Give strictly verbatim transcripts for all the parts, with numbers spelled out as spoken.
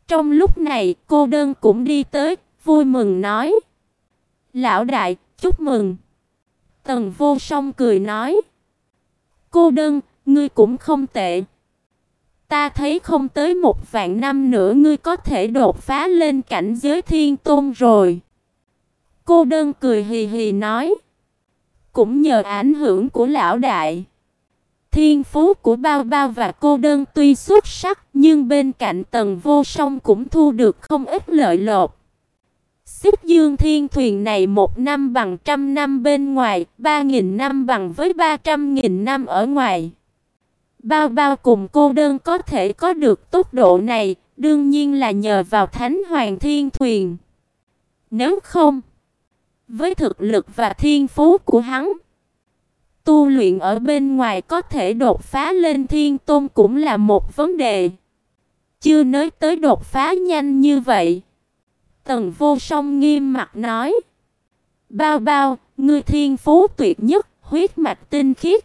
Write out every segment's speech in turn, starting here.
Trong lúc này, Cô Đơn cũng đi tới, vui mừng nói: "Lão đại, chúc mừng." Tần Vô Song cười nói: "Cô Đơn, ngươi cũng không tệ. Ta thấy không tới một vạn năm nữa ngươi có thể đột phá lên cảnh giới thiên tôn rồi." Cô Đơn cười hì hì nói: "Cũng nhờ ảnh hưởng của lão đại." Thiên phú của Bao Bao và Cô Đơn tuy xuất sắc, nhưng bên cạnh Tần Vô Song cũng thu được không ít lợi lộc. Xích Dương Thiên Thuyền này một năm bằng trăm năm bên ngoài, ba nghìn năm bằng với ba trăm nghìn năm ở ngoài. Bao Bao cùng Cô Đơn có thể có được tốc độ này, đương nhiên là nhờ vào Thánh Hoàng Thiên Thuyền. Nếu không, với thực lực và thiên phú của hắn, tu luyện ở bên ngoài có thể đột phá lên thiên tôn cũng là một vấn đề. Chưa nói tới đột phá nhanh như vậy. Tần Vô Song nghiêm mặt nói: "Bao Bao, ngươi thiên phú tuyệt nhất, huyết mạch tinh khiết.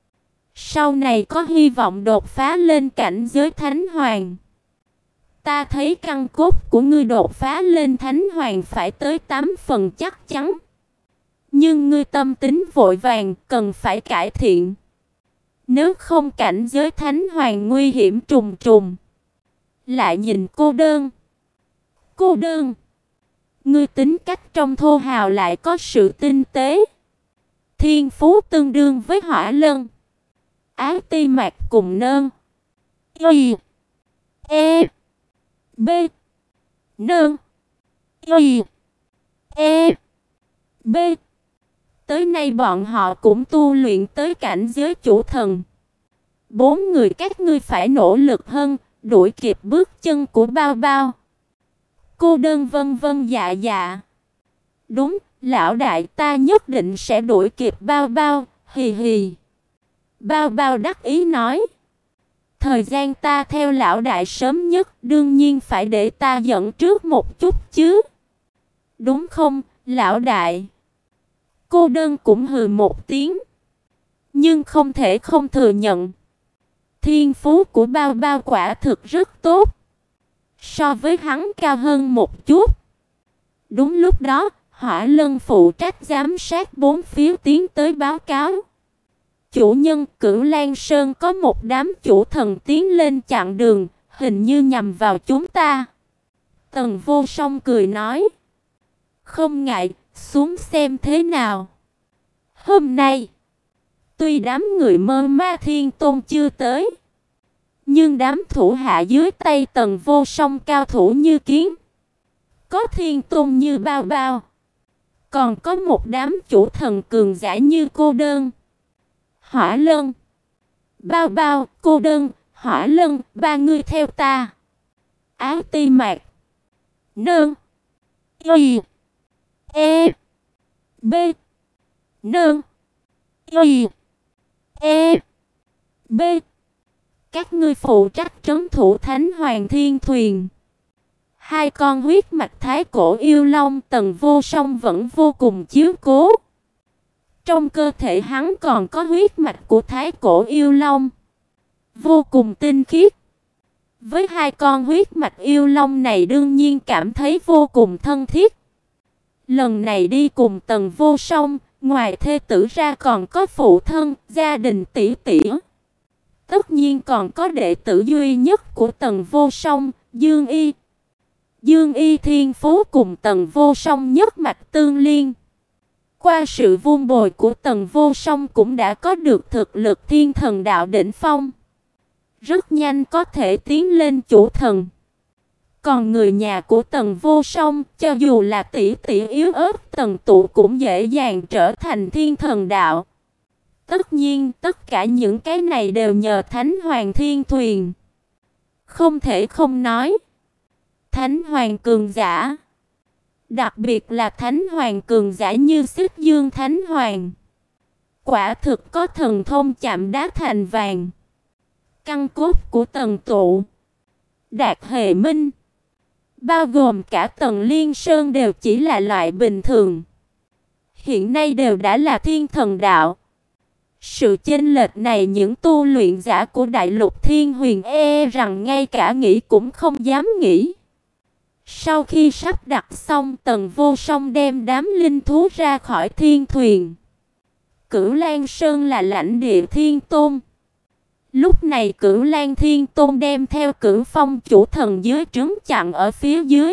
Sau này có hy vọng đột phá lên cảnh giới Thánh Hoàng. Ta thấy căn cốt của ngươi đột phá lên Thánh Hoàng phải tới tám phần chắc chắn. Nhưng ngươi tâm tính vội vàng, cần phải cải thiện. Nếu không cảnh giới Thánh Hoàng nguy hiểm trùng trùng." Lại nhìn Cô Đơn. "Cô Đơn, ngươi tính cách trong thô hào lại có sự tinh tế. Thiên phú tương đương với Hỏa Lân, Ái Ti Mạc cùng Nơn, Y, E, B, Nơn, Y, E, B. Tới nay bọn họ cũng tu luyện tới cảnh giới chủ thần. Bốn người các ngươi phải nỗ lực hơn, đuổi kịp bước chân của Bao Bao." Cô Đơn vân vân dạ dạ. "Đúng, lão đại, ta nhất định sẽ đuổi kịp Bao Bao, hì hì." Bao Bao đắc ý nói: "Thời gian ta theo lão đại sớm nhất, đương nhiên phải để ta dẫn trước một chút chứ. Đúng không, lão đại?" Cô Đơn cũng hừ một tiếng, nhưng không thể không thừa nhận, thiên phú của Bao Bao quả thực rất tốt, so với hắn cao hơn một chút. Đúng lúc đó, Hỏa Lân phụ trách giám sát bốn phía tiến tới báo cáo: "Chủ nhân, Cửu Lan Sơn có một đám chủ thần tiến lên chặn đường, hình như nhằm vào chúng ta." Tần Vô Song cười nói: "Không ngại, xuống xem thế nào." Hôm nay, tuy đám người Mơ Ma Thiên Tôn chưa tới, nhưng đám thủ hạ dưới tay Tần Vô Song cao thủ như kiến, có thiên tôn như Bao Bao, còn có một đám chủ thần cường giả như Cô Đơn, Hỏa Lân. "Bao Bao, Cô Đơn, Hỏa Lân, ba người theo ta." Ái Ti Mạc, Nơn, Y, E, B, Nơn, Y, E, B. Các ngươi phụ trách trấn thủ Thánh Hoàng Thiên Thuyền. Hai con huyết mạch thái cổ yêu long Tần Vô Song vẫn vô cùng chiếu cố. Trong cơ thể hắn còn có huyết mạch của thái cổ yêu long, vô cùng tinh khiết. Với hai con huyết mạch yêu long này đương nhiên cảm thấy vô cùng thân thiết. Lần này đi cùng Tần Vô Song, ngoài thê tử ra còn có phụ thân, gia đình tỷ tỷ. Tất nhiên còn có đệ tử duy nhất của Tần Vô Song, Dương Y. Dương Y thiên phú cùng Tần Vô Song nhất mạch tương liên. Qua sự vun bồi của Tần Vô Song cũng đã có được thực lực thiên thần đạo đỉnh phong, rất nhanh có thể tiến lên chủ thần. Còn người nhà của Tần Vô Song, cho dù là tỷ tỷ yếu ớt Tần Tụ cũng dễ dàng trở thành thiên thần đạo. Tất nhiên, tất cả những cái này đều nhờ Thánh Hoàng Thiên Thuyền. Không thể không nói, Thánh Hoàng cường giả, đặc biệt là Thánh Hoàng cường giả như Xích Dương Thánh Hoàng, quả thực có thần thông chạm đá thành vàng. Căn cốt của Tần Tụ, Đạt Hề Minh, bao gồm cả Tần Liên Sơn đều chỉ là loại bình thường, hiện nay đều đã là thiên thần đạo. Sự chênh lệch này những tu luyện giả của Đại Lục Thiên Huyền e rằng ngay cả nghĩ cũng không dám nghĩ. Sau khi sắp đặt xong, Tần Vô Song đem đám linh thú ra khỏi thiên thuyền. Cửu Lan Sơn là lãnh địa Thiên Tôn. Lúc này Cửu Lan Thiên Tôn đem theo Cửu Phong chủ thần dưới trướng chặn ở phía dưới.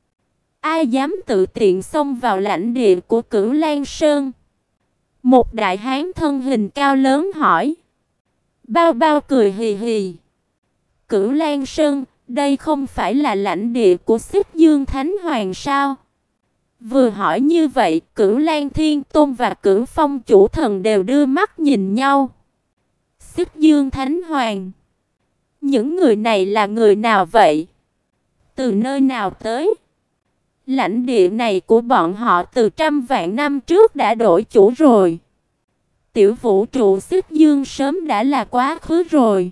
Ai dám tự tiện xông vào lãnh địa của Cửu Lan Sơn? Một đại hán thân hình cao lớn hỏi. Bao Bao cười hì hì. Cửu Lan Sơn, đây không phải là lãnh địa của Xích Dương Thánh Hoàng sao? Vừa hỏi như vậy, Cửu Lan Thiên Tôn và Cửu Phong chủ thần đều đưa mắt nhìn nhau. Xích Dương Thánh Hoàng. Những người này là người nào vậy? Từ nơi nào tới? Lãnh địa này của bọn họ từ trăm vạn năm trước đã đổi chủ rồi. Tiểu vũ trụ Xích Dương sớm đã là quá khứ rồi.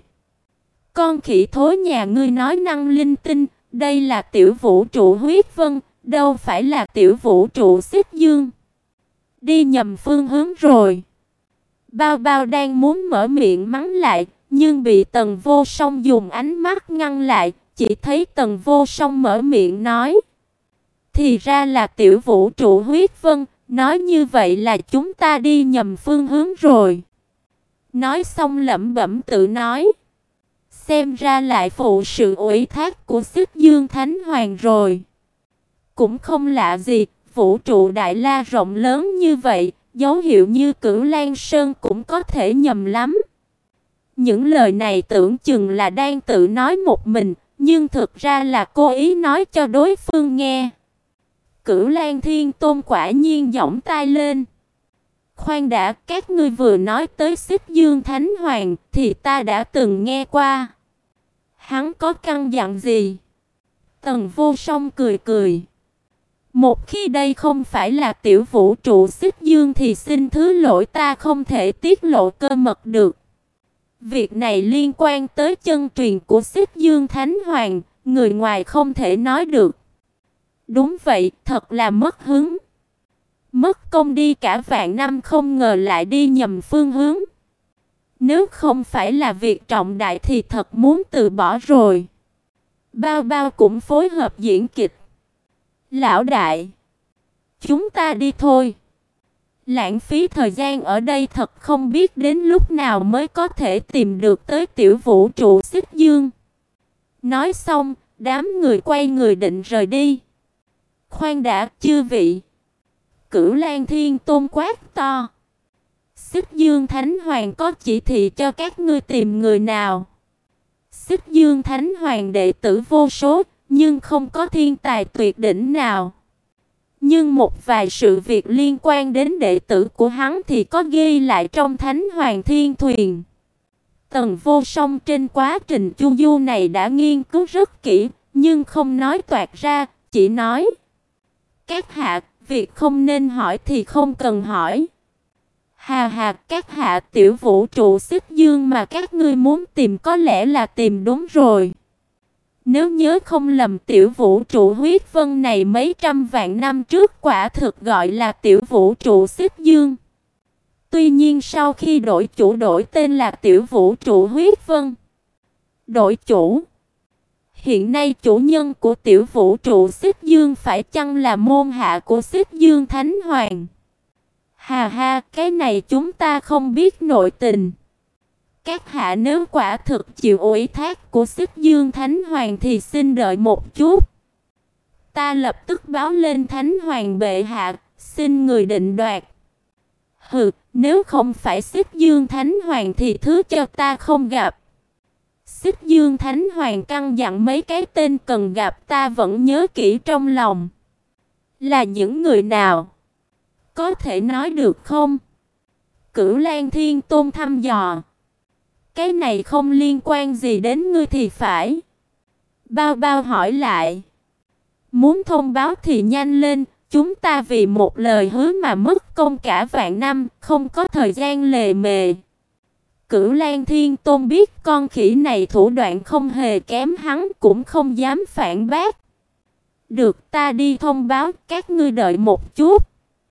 Con khỉ thối nhà ngươi nói năng linh tinh, đây là tiểu vũ trụ huyết vân, đâu phải là tiểu vũ trụ Xích Dương. Đi nhầm phương hướng rồi. Bao Bao đang muốn mở miệng mắng lại, nhưng bị Tần Vô Song dùng ánh mắt ngăn lại, chỉ thấy Tần Vô Song mở miệng nói. Thì ra là tiểu vũ trụ huyết vân, nói như vậy là chúng ta đi nhầm phương hướng rồi. Nói xong lẩm bẩm tự nói. Xem ra lại phụ sự ủy thác của Xích Dương Thánh Hoàng rồi. Cũng không lạ gì, vũ trụ Đại La rộng lớn như vậy, dấu hiệu như Cửu Lan Sơn cũng có thể nhầm lắm. Những lời này tưởng chừng là đang tự nói một mình, nhưng thực ra là cố ý nói cho đối phương nghe. Cửu Lan Thiên Tôn quả nhiên giọng tai lên. Khoan đã, các ngươi vừa nói tới Xích Dương Thánh Hoàng thì ta đã từng nghe qua. Hắn có căn dặn gì? Tần Vô Song cười cười. Một khi đây không phải là tiểu vũ trụ Xích Dương thì xin thứ lỗi, ta không thể tiết lộ cơ mật được. Việc này liên quan tới chân truyền của Xích Dương Thánh Hoàng, người ngoài không thể nói được. Đúng vậy, thật là mất hứng. Mất công đi cả vạn năm không ngờ lại đi nhầm phương hướng. Nếu không phải là việc trọng đại thì thật muốn từ bỏ rồi. Bao Bao cũng phối hợp diễn kịch. Lão đại, chúng ta đi thôi. Lãng phí thời gian ở đây thật không biết đến lúc nào mới có thể tìm được tới tiểu vũ trụ Xích Dương. Nói xong, đám người quay người định rời đi. Khoan đã, chư vị. Cửu Lan Thiên Tôn quát to. Xích Dương Thánh Hoàng có chỉ thị cho các ngươi tìm người nào? Xích Dương Thánh Hoàng đệ tử vô số, nhưng không có thiên tài tuyệt đỉnh nào. Nhưng một vài sự việc liên quan đến đệ tử của hắn thì có ghi lại trong Thánh Hoàng Thiên Thuyền. Tần Vô Song trên quá trình chu du này đã nghiên cứu rất kỹ, nhưng không nói toạc ra, chỉ nói. Các hạ, việc không nên hỏi thì không cần hỏi. Hà hà, các hạ, tiểu vũ trụ Xích Dương mà các ngươi muốn tìm có lẽ là tìm đúng rồi. Nếu nhớ không lầm, tiểu vũ trụ huyết vân này mấy trăm vạn năm trước quả thực gọi là tiểu vũ trụ Xích Dương. Tuy nhiên sau khi đổi chủ đổi tên là tiểu vũ trụ huyết vân. Đổi chủ. Hiện nay chủ nhân của tiểu vũ trụ Xích Dương phải chăng là môn hạ của Xích Dương Thánh Hoàng? Hà ha, cái này chúng ta không biết nội tình. Các hạ nếu quả thực chịu ủy thác của Xích Dương Thánh Hoàng thì xin đợi một chút. Ta lập tức báo lên Thánh Hoàng bệ hạ, xin người định đoạt. Hừ, nếu không phải Xích Dương Thánh Hoàng thì thứ cho ta không gặp. Xích Dương Thánh Hoàng căn dặn mấy cái tên cần gặp ta vẫn nhớ kỹ trong lòng. Là những người nào? Có thể nói được không? Cửu Lan Thiên Tôn thăm dò. Cái này không liên quan gì đến ngươi thì phải. Bao Bao hỏi lại. Muốn thông báo thì nhanh lên, chúng ta vì một lời hứa mà mất công cả vạn năm, không có thời gian lề mề. Cửu Lan Thiên Tôn biết con khỉ này thủ đoạn không hề kém, hắn cũng không dám phản bác. Được, ta đi thông báo, các ngươi đợi một chút.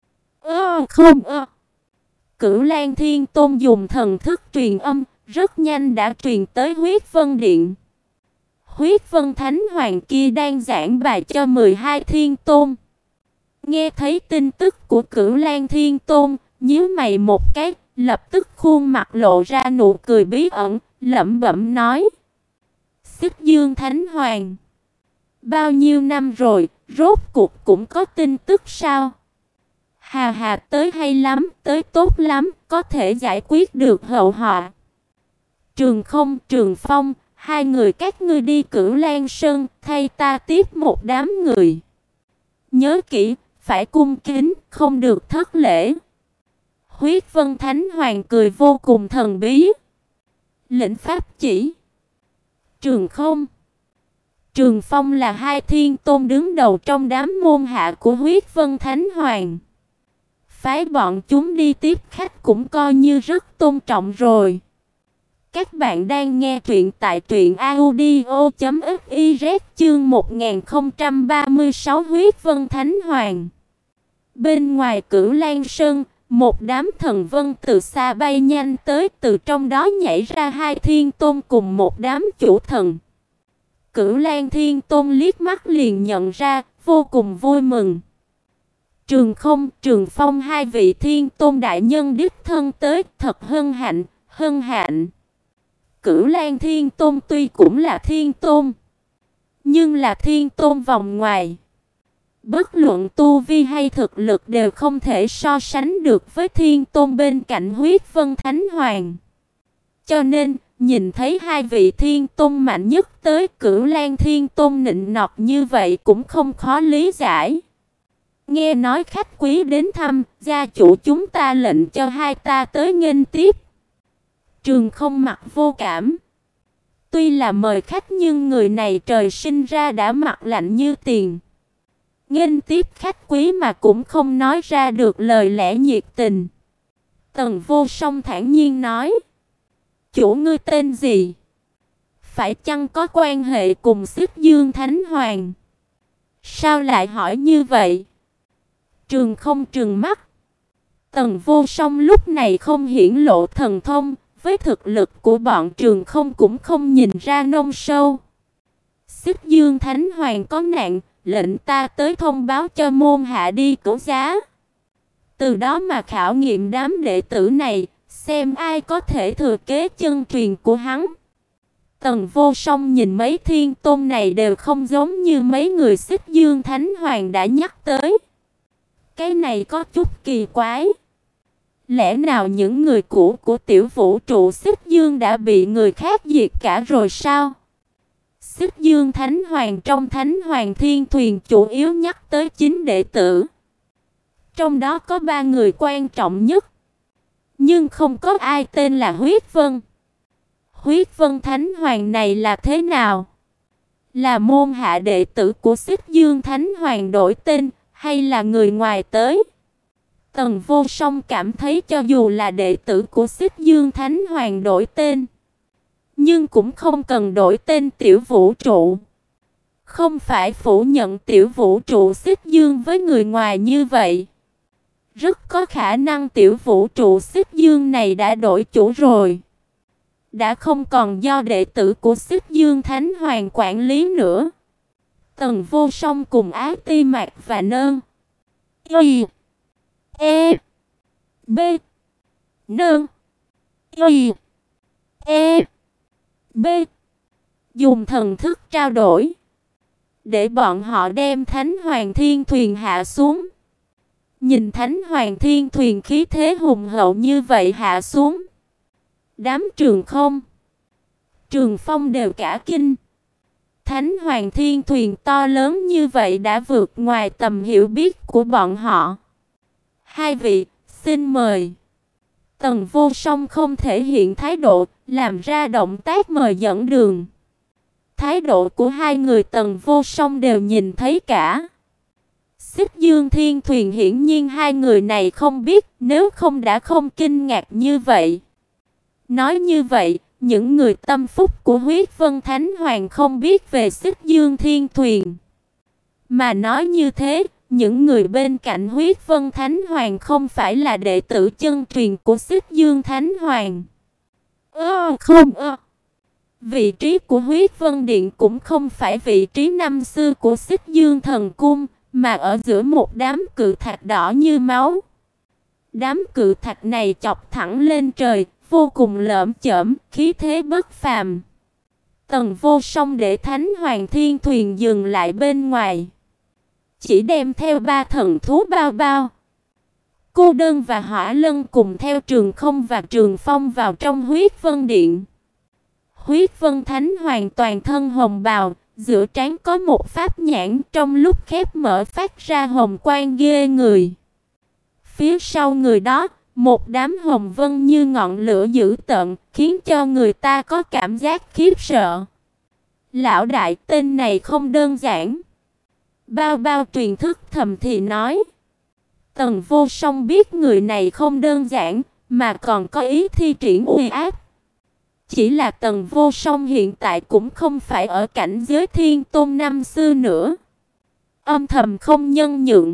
Ơ không ơ. Cửu Lan Thiên Tôn dùng thần thức truyền âm, rất nhanh đã truyền tới Huyết Vân Điện. Huyết Vân Thánh Hoàng kia đang giảng bài cho mười hai Thiên Tôn. Nghe thấy tin tức của Cửu Lan Thiên Tôn, nhíu mày một cái, lập tức khuôn mặt lộ ra nụ cười bí ẩn, lẩm bẩm nói: Xích Dương Thánh Hoàng, bao nhiêu năm rồi, rốt cuộc cũng có tin tức sao? Hà hà, tới hay lắm, tới tốt lắm, có thể giải quyết được hậu họa. Trường Không, Trường Phong, hai người các ngươi đi Cửu Lan Sơn, thay ta tiếp một đám người. Nhớ kỹ, phải cung kính, không được thất lễ. Huyết Vân Thánh Hoàng cười vô cùng thần bí. Lệnh pháp chỉ. Trường Không, Trường Phong là hai thiên tôn đứng đầu trong đám môn hạ của Huyết Vân Thánh Hoàng. Phái bọn chúng đi tiếp khách cũng coi như rất tôn trọng rồi. Các bạn đang nghe truyện tại truyện audio chấm fiz chương một nghìn không trăm ba mươi sáu Huyết Vân Thánh Hoàng. Bên ngoài Cửu Lan Sơn, một đám thần vân từ xa bay nhanh tới, từ trong đó nhảy ra hai thiên tôn cùng một đám chủ thần. Cửu Lan Thiên Tôn liếc mắt liền nhận ra, vô cùng vui mừng. Trường Không, Trường Phong hai vị thiên tôn đại nhân đích thân tới, thật hân hạnh, hân hạnh. Cửu Lan Thiên Tôn tuy cũng là thiên tôn, nhưng là thiên tôn vòng ngoài. Bất luận tu vi hay thực lực đều không thể so sánh được với thiên tôn bên cạnh Huyết Vân Thánh Hoàng. Cho nên, nhìn thấy hai vị thiên tôn mạnh nhất tới, Cửu Lan Thiên Tôn nịnh nọt như vậy cũng không khó lý giải. Nghe nói khách quý đến thăm, gia chủ chúng ta lệnh cho hai ta tới nghênh tiếp. Trường Không mặt vô cảm. Tuy là mời khách nhưng người này trời sinh ra đã mặt lạnh như tiền. Nghênh tiếp khách quý mà cũng không nói ra được lời lẽ nhiệt tình. Tần Vô Song thản nhiên nói: Chủ ngươi tên gì? Phải chăng có quan hệ cùng Xích Dương Thánh Hoàng? Sao lại hỏi như vậy? Trường Không trừng mắt. Tần Vô Song lúc này không hiển lộ thần thông, với thực lực của bọn Trường Không cũng không nhìn ra nông sâu. Xích Dương Thánh Hoàng có nạn, lệnh ta tới thông báo cho môn hạ đi cứu giá. Từ đó mà khảo nghiệm đám đệ tử này, xem ai có thể thừa kế chân truyền của hắn. Tần Vô Song nhìn mấy thiên tôn này đều không giống như mấy người Xích Dương Thánh Hoàng đã nhắc tới. Cái này có chút kỳ quái. Lẽ nào những người cũ của tiểu vũ trụ Xích Dương đã bị người khác diệt cả rồi sao? Xích Dương Thánh Hoàng trong Thánh Hoàng Thiên Thuyền chủ yếu nhắc tới chín đệ tử. Trong đó có ba người quan trọng nhất, nhưng không có ai tên là Huyết Vân. Huyết Vân Thánh Hoàng này là thế nào? Là môn hạ đệ tử của Xích Dương Thánh Hoàng đổi tên, hay là người ngoài tới? Tần Vô Song cảm thấy cho dù là đệ tử của Xích Dương Thánh Hoàng đổi tên, nhưng cũng không cần đổi tên tiểu vũ trụ. Không phải phủ nhận tiểu vũ trụ Xích Dương với người ngoài như vậy. Rất có khả năng tiểu vũ trụ Xích Dương này đã đổi chủ rồi. Đã không còn do đệ tử của Xích Dương Thánh Hoàng quản lý nữa. Tần Vô Song cùng Á Ti Mạc và Nơn Y E B Nơn Y E B dùng thần thức trao đổi, để bọn họ đem Thánh Hoàng Thiên Thuyền hạ xuống. Nhìn Thánh Hoàng Thiên Thuyền khí thế hùng hậu như vậy hạ xuống, đám Trường Không, Trường Phong đều cả kinh. Thánh Hoàng Thiên Thuyền to lớn như vậy đã vượt ngoài tầm hiểu biết của bọn họ. Hai vị, xin mời. Tần Vô Song không thể hiện thái độ, làm ra động tác mời dẫn đường. Thái độ của hai người Tần Vô Song đều nhìn thấy cả. Xích Dương Thiên Thuyền hiển nhiên hai người này không biết, nếu không đã không kinh ngạc như vậy. Nói như vậy, những người tâm phúc của Huyết Vân Thánh Hoàng không biết về Xích Dương Thiên Thuyền. Mà nói như thế, những người bên cạnh Huyết Vân Thánh Hoàng không phải là đệ tử chân truyền của Xích Dương Thánh Hoàng. Ơ không ơ. Vị trí của Huyết Vân Điện cũng không phải vị trí năm xưa của Xích Dương Thần Cung, mà ở giữa một đám cự thạch đỏ như máu. Đám cự thạch này chọc thẳng lên trời, vô cùng lởm chởm, khí thế bất phàm. Tần Vô Song để Thánh Hoàng Thiên Thuyền dừng lại bên ngoài, chỉ đem theo ba thần thú bao bao, Cô Đơn và Hỏa Lân cùng theo Trường Không và Trường Phong vào trong Huyết Vân Điện. Huyết Vân Thánh Hoàng toàn thân hồng bào, giữa trán có một pháp nhãn, trong lúc khép mở phát ra hồng quang ghê người. Phía sau người đó, một đám hồng vân như ngọn lửa dữ tợn, khiến cho người ta có cảm giác khiếp sợ. Lão đại, tên này không đơn giản. Bao bao truyền thức thầm thì nói. Tần Vô Song biết người này không đơn giản, mà còn có ý thi triển uy áp. Chỉ là Tần Vô Song hiện tại cũng không phải ở cảnh giới Thiên Tôn năm xưa nữa. Âm thầm không nhân nhượng,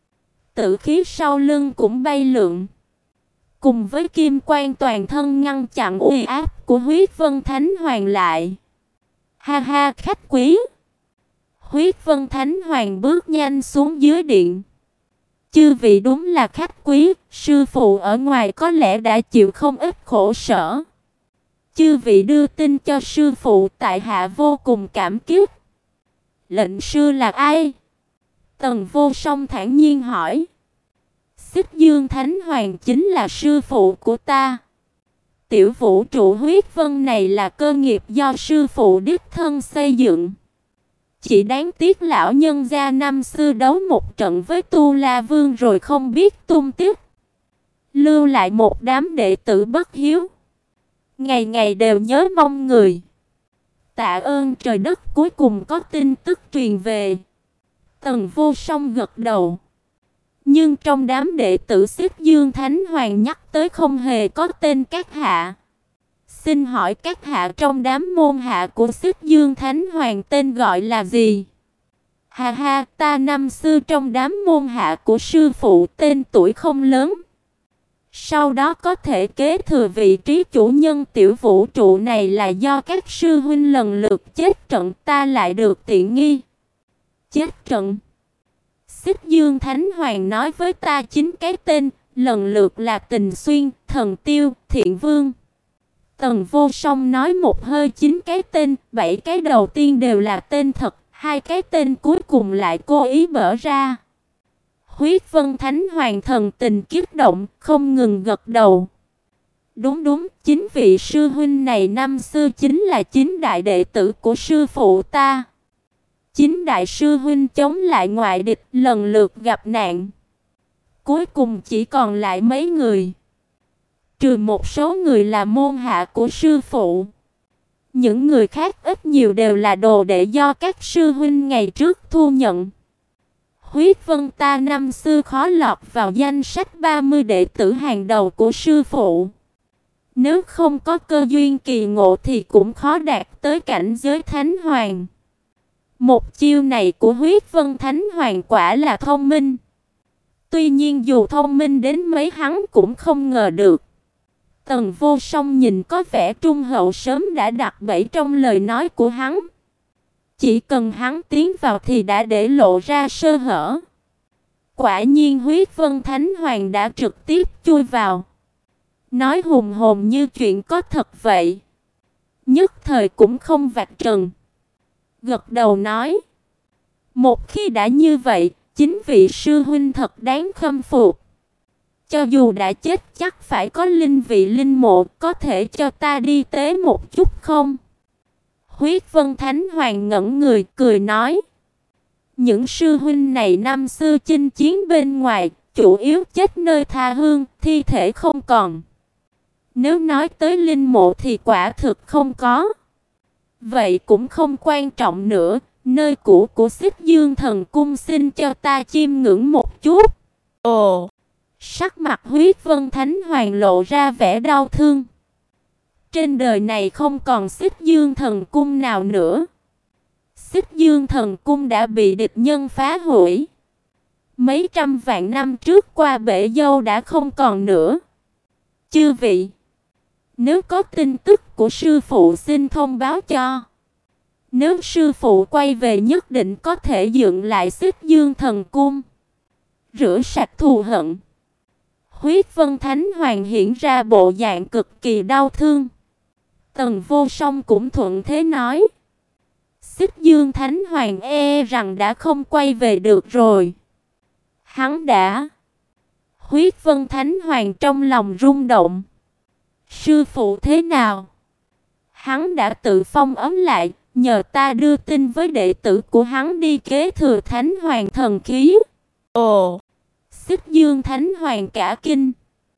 tử khí sau lưng cũng bay lượn, cùng với kim quang toàn thân ngăn chặn uy áp của Huyết Vân Thánh Hoàng lại. Ha ha, khách quý. Huyết Vân Thánh Hoàng bước nhanh xuống dưới điện. Chư vị đúng là khách quý, sư phụ ở ngoài có lẽ đã chịu không ít khổ sở. Chư vị đưa tin cho sư phụ, tại hạ vô cùng cảm kích. Lệnh sư là ai? Tần Vô Song thản nhiên hỏi. Xích Dương Thánh Hoàng chính là sư phụ của ta. Tiểu vũ trụ huyết vân này là cơ nghiệp do sư phụ đích thân xây dựng. Chỉ đáng tiếc lão nhân gia năm xưa đấu một trận với Tu La Vương rồi không biết tung tích, lưu lại một đám đệ tử bất hiếu, ngày ngày đều nhớ mong người. Tạ ơn trời đất, cuối cùng có tin tức truyền về. Tần Vô Song gật đầu. Nhưng trong đám đệ tử Xích Dương Thánh Hoàng nhắc tới không hề có tên các hạ. Xin hỏi các hạ trong đám môn hạ của Xích Dương Thánh Hoàng tên gọi là gì? Ha ha, ta năm xưa trong đám môn hạ của sư phụ, tên tuổi không lớn. Sau đó có thể kế thừa vị trí chủ nhân tiểu vũ trụ này là do các sư huynh lần lượt chết trận, ta lại được tiện nghi. Chết trận? Xích Dương Thánh Hoàng nói với ta chín cái tên, lần lượt là Tình Xuyên, Thần Tiêu, Thiện Vương. Tần Vô Song nói một hơi chín cái tên, bảy cái đầu tiên đều là tên thật, hai cái tên cuối cùng lại cố ý bở ra. Huyết Vân Thánh Hoàng thần tình kích động, không ngừng gật đầu. Đúng đúng, chính vị sư huynh này năm xưa chính là chín đại đệ tử của sư phụ ta. Chín đại sư huynh chống lại ngoại địch, lần lượt gặp nạn. Cuối cùng chỉ còn lại mấy người. Trừ một số người là môn hạ của sư phụ. Những người khác ít nhiều đều là đồ đệ do các sư huynh ngày trước thu nhận. Huyết Vân ta năm xưa khó lọt vào danh sách ba mươi đệ tử hàng đầu của sư phụ. Nếu không có cơ duyên kỳ ngộ thì cũng khó đạt tới cảnh giới Thánh Hoàng. Một chiêu này của Huyết Vân Thánh Hoàng quả là thông minh. Tuy nhiên dù thông minh đến mấy hắn cũng không ngờ được. Tần Vô Song nhìn có vẻ trung hậu sớm đã đặt bẫy trong lời nói của hắn. Chỉ cần hắn tiến vào thì đã để lộ ra sơ hở. Quả nhiên Huyết Vân Thánh Hoàng đã trực tiếp chui vào. Nói hùng hồn như chuyện có thật vậy. Nhất thời cũng không vạch trần. Gật đầu nói. Một khi đã như vậy, chính vị sư huynh thật đáng khâm phục. Cho dù đã chết chắc phải có linh vị linh mộ, có thể cho ta đi tế một chút không? Huyết Vân Thánh Hoàng ngẩn người cười nói. Những sư huynh này năm xưa chinh chiến bên ngoài, chủ yếu chết nơi tha hương, thi thể không còn. Nếu nói tới linh mộ thì quả thực không có. Vậy cũng không quan trọng nữa, nơi cũ của Xích Dương Thần Cung xin cho ta chiêm ngưỡng một chút. Ồ! Sắc mặt Huyết Vân Thánh Hoàng lộ ra vẻ đau thương. Trên đời này không còn Xích Dương Thần Cung nào nữa. Xích Dương Thần Cung đã bị địch nhân phá hủy. Mấy trăm vạn năm trước qua bể dâu đã không còn nữa. Chư vị, Nếu có tin tức của sư phụ xin thông báo cho. Nếu sư phụ quay về nhất định có thể dựng lại Xích Dương Thần Cung, rửa sạch thù hận. Huyết Vân Thánh Hoàng hiện ra bộ dạng cực kỳ đau thương. Tần Vô Song cũng thuận thế nói. Xích Dương Thánh Hoàng e rằng đã không quay về được rồi. Hắn đã. Huyết Vân Thánh Hoàng trong lòng rung động. Sư phụ thế nào? Hắn đã tự phong ấm lại, nhờ ta đưa tin với đệ tử của hắn đi kế thừa Thánh Hoàng thần khí. Ồ! Xích Dương Thánh Hoàng cả kinh.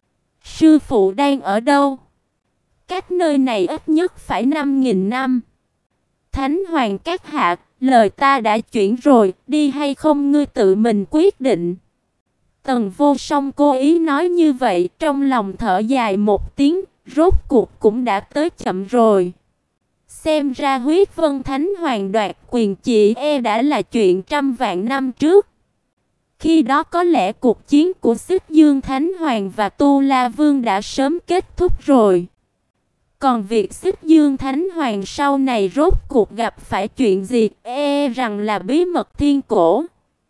Sư phụ đang ở đâu? Cách nơi này ít nhất phải năm nghìn năm. Thánh Hoàng các hạ, lời ta đã chuyển rồi, đi hay không ngươi tự mình quyết định. Tần Vô Song cố ý nói như vậy, trong lòng thở dài một tiếng, rốt cuộc cũng đã tới chậm rồi. Xem ra Huyết Vân Thánh Hoàng đoạt quyền chỉ e đã là chuyện trăm vạn năm trước. Khi đó có lẽ cuộc chiến của Xích Dương Thánh Hoàng và Tu La Vương đã sớm kết thúc rồi. Còn việc Xích Dương Thánh Hoàng sau này rốt cuộc gặp phải chuyện gì e rằng là bí mật thiên cổ.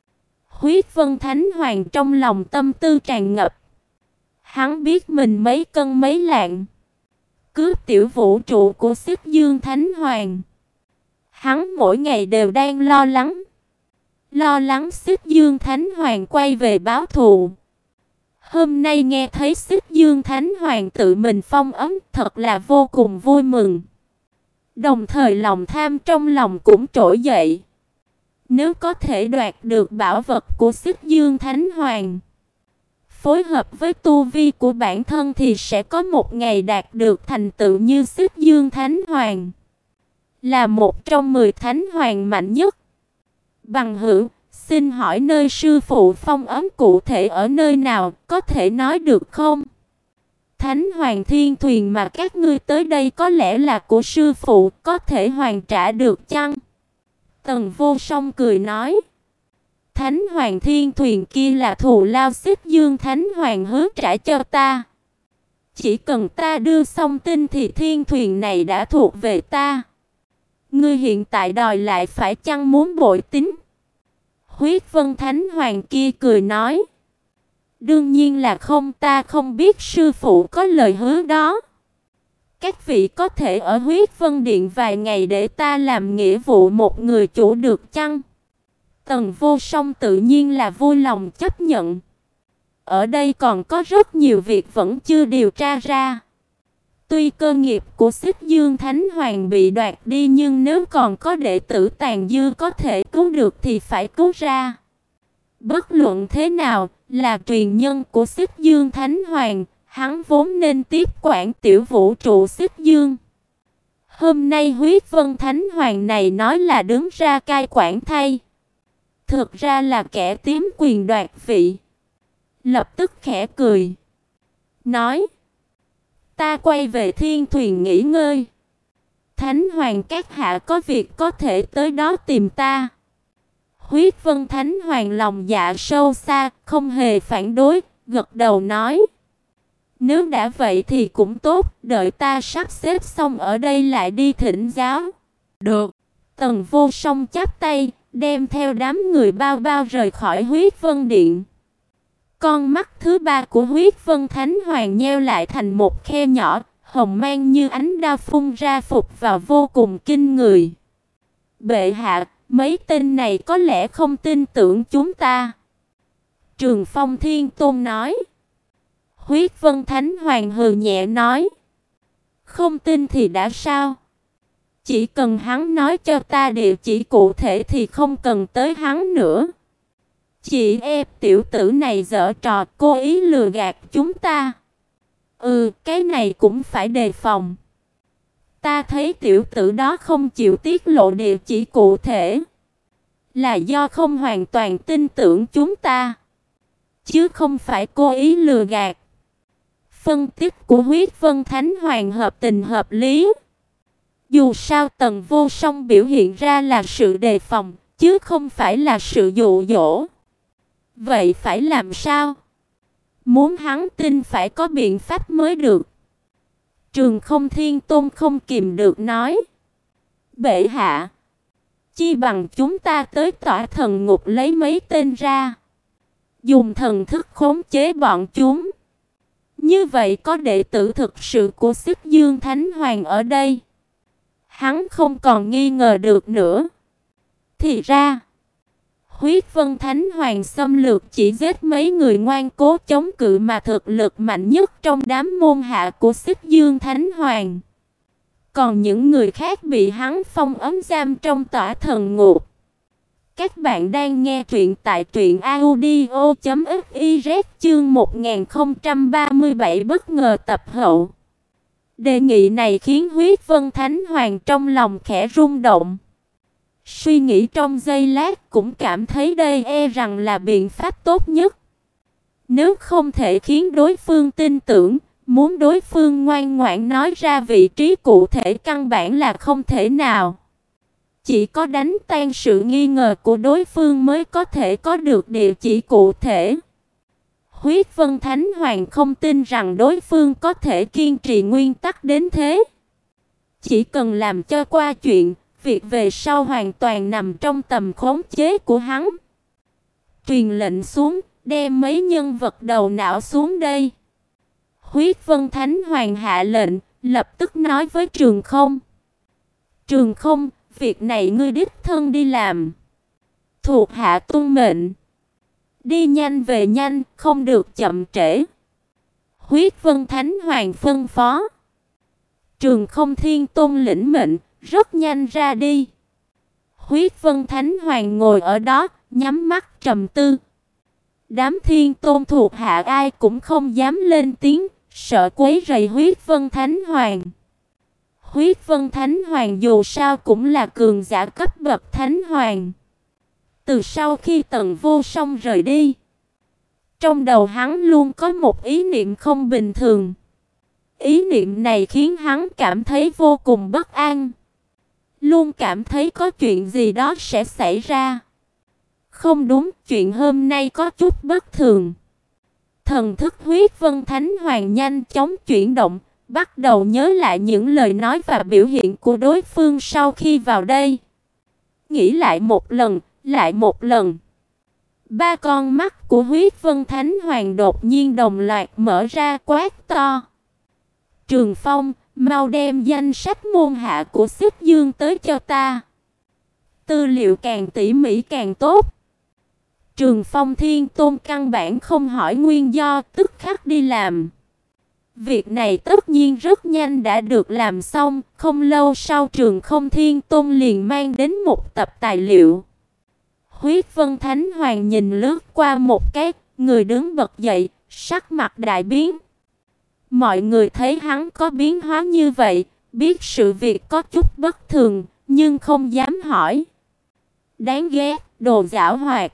Huyết Vân Thánh Hoàng trong lòng tâm tư tràn ngập. Hắn biết mình mấy cân mấy lạng. Cướp tiểu vũ trụ của Xích Dương Thánh Hoàng. Hắn mỗi ngày đều đang lo lắng. Lo lắng Xích Dương Thánh Hoàng quay về báo thù. Hôm nay nghe thấy Xích Dương Thánh Hoàng tự mình phong ấm thật là vô cùng vui mừng. Đồng thời lòng tham trong lòng cũng trỗi dậy. Nếu có thể đoạt được bảo vật của Xích Dương Thánh Hoàng, phối hợp với tu vi của bản thân thì sẽ có một ngày đạt được thành tựu như Xích Dương Thánh Hoàng. Là một trong mười Thánh Hoàng mạnh nhất. Bằng hữu, xin hỏi nơi sư phụ phong ấm cụ thể ở nơi nào, có thể nói được không? Thánh Hoàng Thiên Thuyền mà các ngươi tới đây có lẽ là của sư phụ, có thể hoàn trả được chăng? Tần Vô Song cười nói. Thánh Hoàng Thiên Thuyền kia là thù lao Xích Dương Thánh Hoàng hứa trả cho ta. Chỉ cần ta đưa xong tin thì thiên thuyền này đã thuộc về ta. Ngươi hiện tại đòi lại phải chăng muốn bội tín? Huyết Vân Thánh Hoàng kia cười nói. Đương nhiên là không, ta không biết sư phụ có lời hứa đó. Các vị có thể ở Huyết Vân Điện vài ngày để ta làm nghĩa vụ một người chủ được chăng? Tần Vô Song tự nhiên là vui lòng chấp nhận. Ở đây còn có rất nhiều việc vẫn chưa điều tra ra. Tuy cơ nghiệp của Xích Dương Thánh Hoàng bị đoạt đi nhưng nếu còn có đệ tử tàn dư có thể cứu được thì phải cứu ra. Bất luận thế nào, là truyền nhân của Xích Dương Thánh Hoàng, hắn vốn nên tiếp quản tiểu vũ trụ Xích Dương. Hôm nay Huyết Vân Thánh Hoàng này nói là đứng ra cai quản thay. Thực ra là kẻ tiếm quyền đoạt vị. Lập tức khẽ cười. Nói. Ta quay về thiên thuyền nghỉ ngơi. Thánh Hoàng các hạ có việc có thể tới đó tìm ta. Huyết Vân Thánh Hoàng lòng dạ sâu xa, không hề phản đối, gật đầu nói. Nếu đã vậy thì cũng tốt, đợi ta sắp xếp xong ở đây lại đi thỉnh giáo. Được. Tần Vô Song chắp tay, đem theo đám người bao bao rời khỏi Huyết Vân Điện. Con mắt thứ ba của Huyết Vân Thánh Hoàng nheo lại thành một khe nhỏ, hồng mang như ánh đao phun ra phục vào vô cùng kinh người. Bệ hạ, mấy tên này có lẽ không tin tưởng chúng ta. Trường Phong Thiên Tôn nói. Huyết Vân Thánh Hoàng hừ nhẹ nói. Không tin thì đã sao? Chỉ cần hắn nói cho ta địa chỉ cụ thể thì không cần tới hắn nữa. Chị em tiểu tử này giở trò cố ý lừa gạt chúng ta. Ừ, cái này cũng phải đề phòng. Ta thấy tiểu tử đó không chịu tiết lộ địa chỉ cụ thể. Là do không hoàn toàn tin tưởng chúng ta. Chứ không phải cố ý lừa gạt. Phân tích của Huyết Vân Thánh Hoàng hợp tình hợp lý. Dù sao Tần Vô Song biểu hiện ra là sự đề phòng, chứ không phải là sự dụ dỗ. Vậy phải làm sao? Muốn hắn tin phải có biện pháp mới được. Trường Không Thiên Tôn không kìm được nói: "Bệ hạ, chi bằng chúng ta tới Tỏa Thần Ngục lấy mấy tên ra, dùng thần thức khống chế bọn chúng. Như vậy có đệ tử thực sự của Xích Dương Thánh Hoàng ở đây, hắn không còn nghi ngờ được nữa." Thì ra, Huyết Vân Thánh Hoàng xâm lược chỉ giết mấy người ngoan cố chống cự mà thực lực mạnh nhất trong đám môn hạ của Xích Dương Thánh Hoàng. Còn những người khác bị hắn phong ấn giam trong Tỏa Thần Ngục. Các bạn đang nghe truyện tại truyện audio chấm fiz chương một nghìn không trăm ba mươi bảy bất ngờ tập hậu. Đề nghị này khiến Huyết Vân Thánh Hoàng trong lòng khẽ rung động. Suy nghĩ trong giây lát cũng cảm thấy đây e rằng là biện pháp tốt nhất. Nếu không thể khiến đối phương tin tưởng, muốn đối phương ngoan ngoãn nói ra vị trí cụ thể căn bản là không thể nào. Chỉ có đánh tan sự nghi ngờ của đối phương mới có thể có được địa chỉ cụ thể. Huyết Vân Thánh Hoàng không tin rằng đối phương có thể kiên trì nguyên tắc đến thế. Chỉ cần làm cho qua chuyện, việc về sau hoàn toàn nằm trong tầm khống chế của hắn. Truyền lệnh xuống, đem mấy nhân vật đầu não xuống đây. Huyết Vân Thánh Hoàng hạ lệnh, lập tức nói với Trường Không: "Trường Không, việc này ngươi đích thân đi làm. Thuộc hạ tuân mệnh. Đi nhanh về nhanh, không được chậm trễ." Huyết Vân Thánh Hoàng phân phó. Trường Không Thiên Tôn lĩnh mệnh, rất nhanh ra đi. Huyết Vân Thánh Hoàng ngồi ở đó, nhắm mắt trầm tư. Đám Thiên Tôn thuộc hạ ai cũng không dám lên tiếng, sợ quấy rầy Huyết Vân Thánh Hoàng. Huyết Vân Thánh Hoàng dù sao cũng là cường giả cấp bậc Thánh Hoàng. Từ sau khi Tần Vô Song rời đi, trong đầu hắn luôn có một ý niệm không bình thường. Ý niệm này khiến hắn cảm thấy vô cùng bất an. Luôn cảm thấy có chuyện gì đó sẽ xảy ra. Không đúng, chuyện hôm nay có chút bất thường. Thần thức Huyết Vân Thánh Hoàng nhanh chóng chuyển động, bắt đầu nhớ lại những lời nói và biểu hiện của đối phương sau khi vào đây. Nghĩ lại một lần, lại một lần. Ba con mắt của Huyết Vân Thánh Hoàng đột nhiên đồng loạt mở ra quát to: "Trường Phong, mau đem danh sách môn hạ của Xích Dương tới cho ta. Tư liệu càng tỉ mỉ càng tốt." Trường Phong Thiên Tôn căn bản không hỏi nguyên do, tức khắc đi làm. Việc này tất nhiên rất nhanh đã được làm xong, không lâu sau Trường Không Thiên Tôn liền mang đến một tập tài liệu. Huyết Vân Thánh Hoàng nhìn lướt qua một cái, người đứng bật dậy, sắc mặt đại biến. Mọi người thấy hắn có biến hóa như vậy, biết sự việc có chút bất thường, nhưng không dám hỏi. Đáng ghét, đồ giảo hoạt.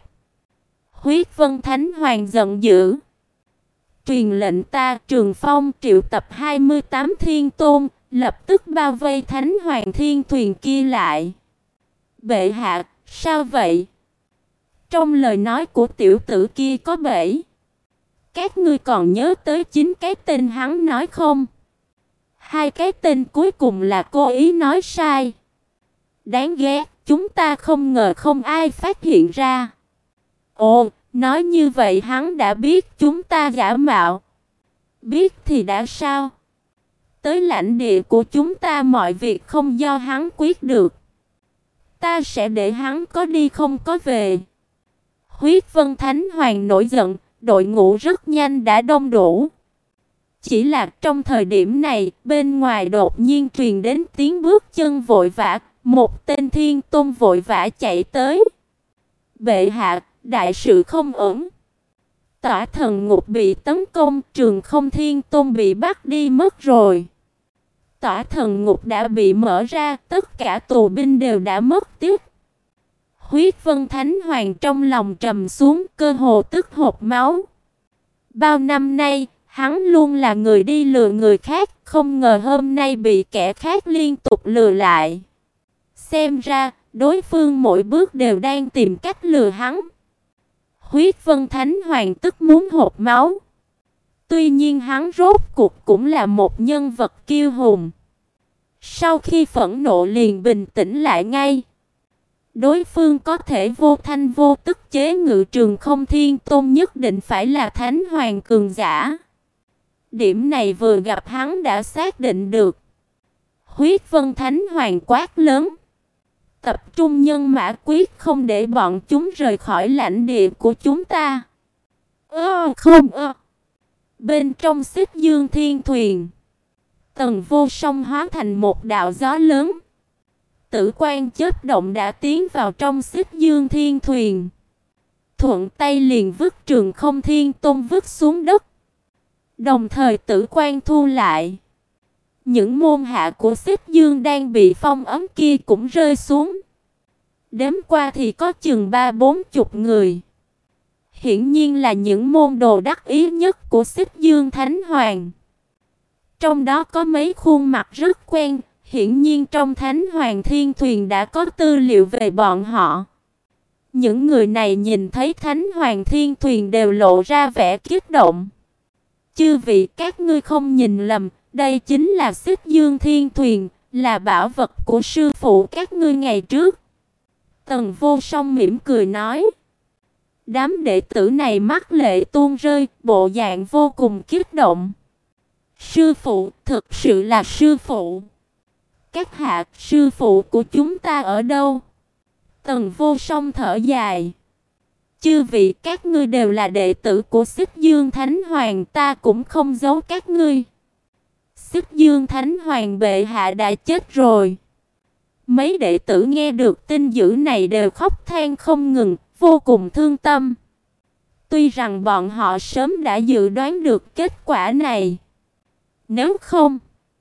Huyết Vân Thánh Hoàng giận dữ. Truyền lệnh ta Trường Phong triệu tập hai mươi tám thiên tôn, lập tức bao vây Thánh Hoàng thiên thuyền kia lại. Bệ hạ, sao vậy? Trong lời nói của tiểu tử kia có bẫy. Các ngươi còn nhớ tới chính cái tên hắn nói không? Hai cái tên cuối cùng là cố ý nói sai. Đáng ghét, chúng ta không ngờ không ai phát hiện ra. Ồ, nói như vậy hắn đã biết chúng ta giả mạo. Biết thì đã sao? Tới lãnh địa của chúng ta mọi việc không do hắn quyết được. Ta sẽ để hắn có đi không có về. Huyết Vân Thánh Hoàng nổi giận, đội ngũ rất nhanh đã đông đủ. Chỉ là trong thời điểm này, bên ngoài đột nhiên truyền đến tiếng bước chân vội vã, một tên thiên tôn vội vã chạy tới. Bệ hạ, đại sự không ổn. Tỏa Thần Ngục bị tấn công, Trường Không Thiên Tôn bị bắt đi mất rồi. Tỏa Thần Ngục đã bị mở ra, tất cả tù binh đều đã mất tiếc. Huyết Vân Thánh Hoàng trong lòng trầm xuống, cơ hồ tức hộc máu. Bao năm nay, hắn luôn là người đi lừa người khác, không ngờ hôm nay bị kẻ khác liên tục lừa lại. Xem ra, đối phương mỗi bước đều đang tìm cách lừa hắn. Huyết Vân Thánh Hoàng tức muốn hộc máu. Tuy nhiên hắn rốt cuộc cũng là một nhân vật kiêu hùng. Sau khi phẫn nộ liền bình tĩnh lại ngay. Đối phương có thể vô thanh vô tức chế ngự Trường Không Thiên Tôn nhất định phải là thánh hoàng cường giả. Điểm này vừa gặp hắn đã xác định được. Huyết Vân Thánh Hoàng quát lớn: tập trung nhân mã, quyết không để bọn chúng rời khỏi lãnh địa của chúng ta. Ơ không ơ. Bên trong Xích Dương Thiên Thuyền, Tần Vô Song hóa thành một đạo gió lớn. Tử quang chớp động đã tiến vào trong Xích Dương Thiên Thuyền. Thuận tay liền vứt Trường Không Thiên Tôn vứt xuống đất. Đồng thời tử quang thu lại. Những môn hạ của Xích Dương đang bị phong ấn kia cũng rơi xuống. Đếm qua thì có chừng ba bốn chục người. Hiển nhiên là những môn đồ đắc ý nhất của Xích Dương Thánh Hoàng. Trong đó có mấy khuôn mặt rất quen, hiển nhiên trong Thánh Hoàng Thiên Thuyền đã có tư liệu về bọn họ. Những người này nhìn thấy Thánh Hoàng Thiên Thuyền đều lộ ra vẻ kích động. Chư vị, các ngươi không nhìn lầm, đây chính là Xích Dương Thiên Thuyền, là bảo vật của sư phụ các ngươi ngày trước. Tần Vô Song mỉm cười nói. Đám đệ tử này mắt lệ tuôn rơi, bộ dạng vô cùng kích động. Sư phụ, thực sự là sư phụ. Các hạ, sư phụ của chúng ta ở đâu? Tần Vô Song thở dài. Chư vị, các ngươi đều là đệ tử của Xích Dương Thánh Hoàng, ta cũng không giấu các ngươi. Xích Dương Thánh Hoàng bệ hạ đã chết rồi. Mấy đệ tử nghe được tin dữ này đều khóc than không ngừng, vô cùng thương tâm. Tuy rằng bọn họ sớm đã dự đoán được kết quả này. Nếu không,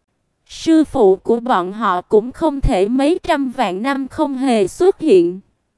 sư phụ của bọn họ cũng không thể mấy trăm vạn năm không hề xuất hiện.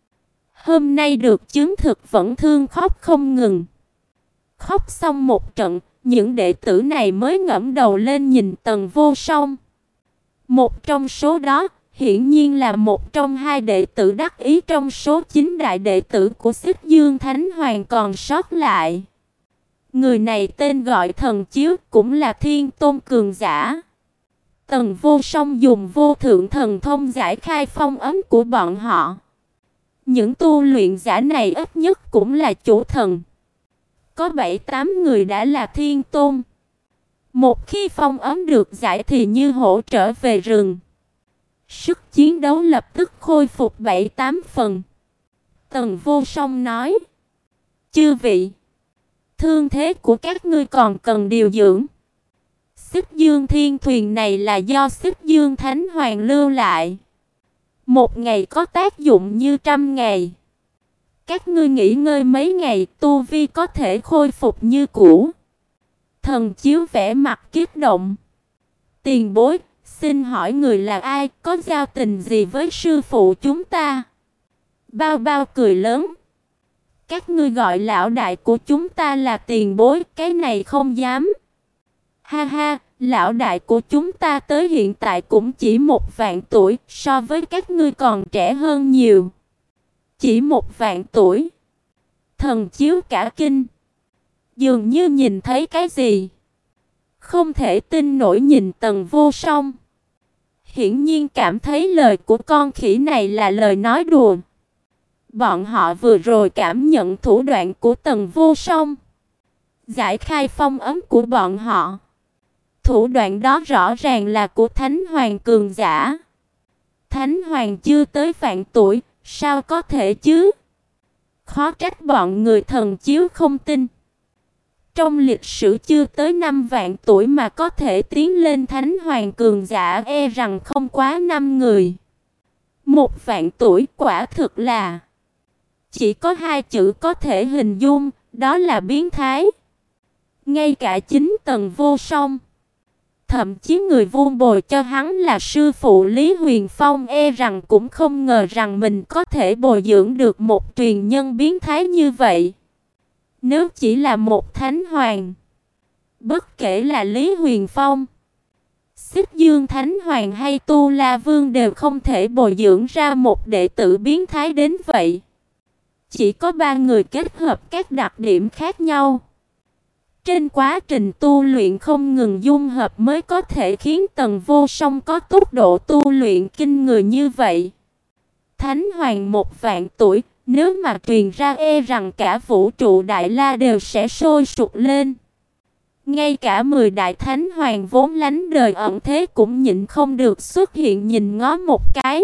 Hôm nay được chứng thực vẫn thương khóc không ngừng. Khóc xong một trận, những đệ tử này mới ngẩng đầu lên nhìn Tần Vô Song. Một trong số đó, hiển nhiên là một trong hai đệ tử đắc ý trong số chín đại đệ tử của Xích Dương Thánh Hoàng còn sót lại. Người này tên gọi Thần Chiếu, cũng là Thiên Tôn cường giả. Tần Vô Song dùng vô thượng thần thông giải khai phong ấn của bọn họ. Những tu luyện giả này ít nhất cũng là chủ thần. Có bảy tám người đã là Thiên Tôn. Một khi phong ấn được giải thì như hổ trở về rừng. Sức chiến đấu lập tức khôi phục bảy tám phần. Tần Vô Song nói. Chư vị, thương thế của các ngươi còn cần điều dưỡng. Xích Dương Thiên Thuyền này là do Xích Dương Thánh Hoàng lưu lại. Một ngày có tác dụng như trăm ngày. Các ngươi nghỉ ngơi mấy ngày, tu vi có thể khôi phục như cũ. Thần Chiếu vẻ mặt kích động. Tiền bối, xin hỏi người là ai, có giao tình gì với sư phụ chúng ta? Bao Bao cười lớn. Các ngươi gọi lão đại của chúng ta là tiền bối, cái này không dám. Ha ha, lão đại của chúng ta tới hiện tại cũng chỉ một vạn tuổi, so với các ngươi còn trẻ hơn nhiều. Chỉ một vạn tuổi. Thần Chiếu cả kinh. Dường như nhìn thấy cái gì. Không thể tin nổi nhìn Tần Vô Song. Hiển nhiên cảm thấy lời của con khỉ này là lời nói đùa. Bọn họ vừa rồi cảm nhận thủ đoạn của Tần Vô Song. Giải khai phong ấn của bọn họ. Thủ đoạn đó rõ ràng là của Thánh Hoàng cường giả. Thánh Hoàng chưa tới vạn tuổi, sao có thể chứ? Khó trách bọn người Thần Chiếu không tin. Trong lịch sử chưa tới năm vạn tuổi mà có thể tiến lên Thánh Hoàng cường giả e rằng không quá năm người. Một vạn tuổi quả thực là chỉ có hai chữ có thể hình dung, đó là biến thái. Ngay cả chính Tần Vô Song, thậm chí người vuông bồi cho hắn là sư phụ Lý Huyền Phong e rằng cũng không ngờ rằng mình có thể bồi dưỡng được một truyền nhân biến thái như vậy. Nếu chỉ là một thánh hoàng, bất kể là Lý Huyền Phong, Xích Dương Thánh Hoàng hay Tu La Vương đều không thể bồi dưỡng ra một đệ tử biến thái đến vậy. Chỉ có ba người kết hợp các đặc điểm khác nhau. Trên quá trình tu luyện không ngừng dung hợp mới có thể khiến Tần Vô Song có tốc độ tu luyện kinh người như vậy. Thánh Hoàng một vạn tuổi, nếu mà truyền ra e rằng cả vũ trụ Đại La đều sẽ sôi sục lên. Ngay cả mười đại thánh hoàng vốn lánh đời ẩn thế cũng nhịn không được xuất hiện nhìn ngó một cái.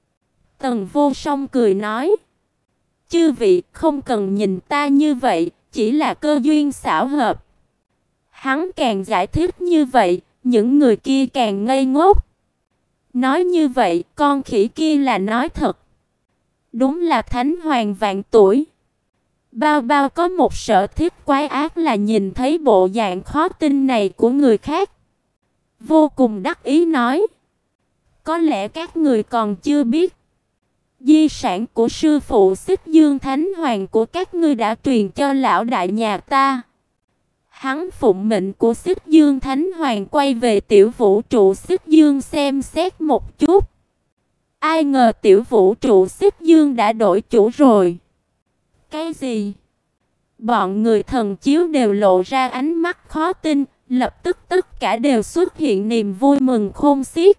Tần Vô Song cười nói: "Chư vị không cần nhìn ta như vậy, chỉ là cơ duyên xảo hợp." Hắn càng giải thích như vậy, những người kia càng ngây ngốc. Nói như vậy, con khỉ kia là nói thật. Đúng là thánh hoàng vạn tuổi. Bao Bao có một sở thích quái ác là nhìn thấy bộ dạng khó tin này của người khác. Vô cùng đắc ý nói: "Có lẽ các người còn chưa biết, di sản của sư phụ Xích Dương Thánh Hoàng của các ngươi đã truyền cho lão đại nhà ta." Hắn phụng mệnh của Xích Dương Thánh Hoàng quay về tiểu vũ trụ Xích Dương xem xét một chút. Ai ngờ tiểu vũ trụ Xích Dương đã đổi chủ rồi. Cái gì? Bọn người thần chiếu đều lộ ra ánh mắt khó tin, lập tức tất cả đều xuất hiện niềm vui mừng khôn xiết.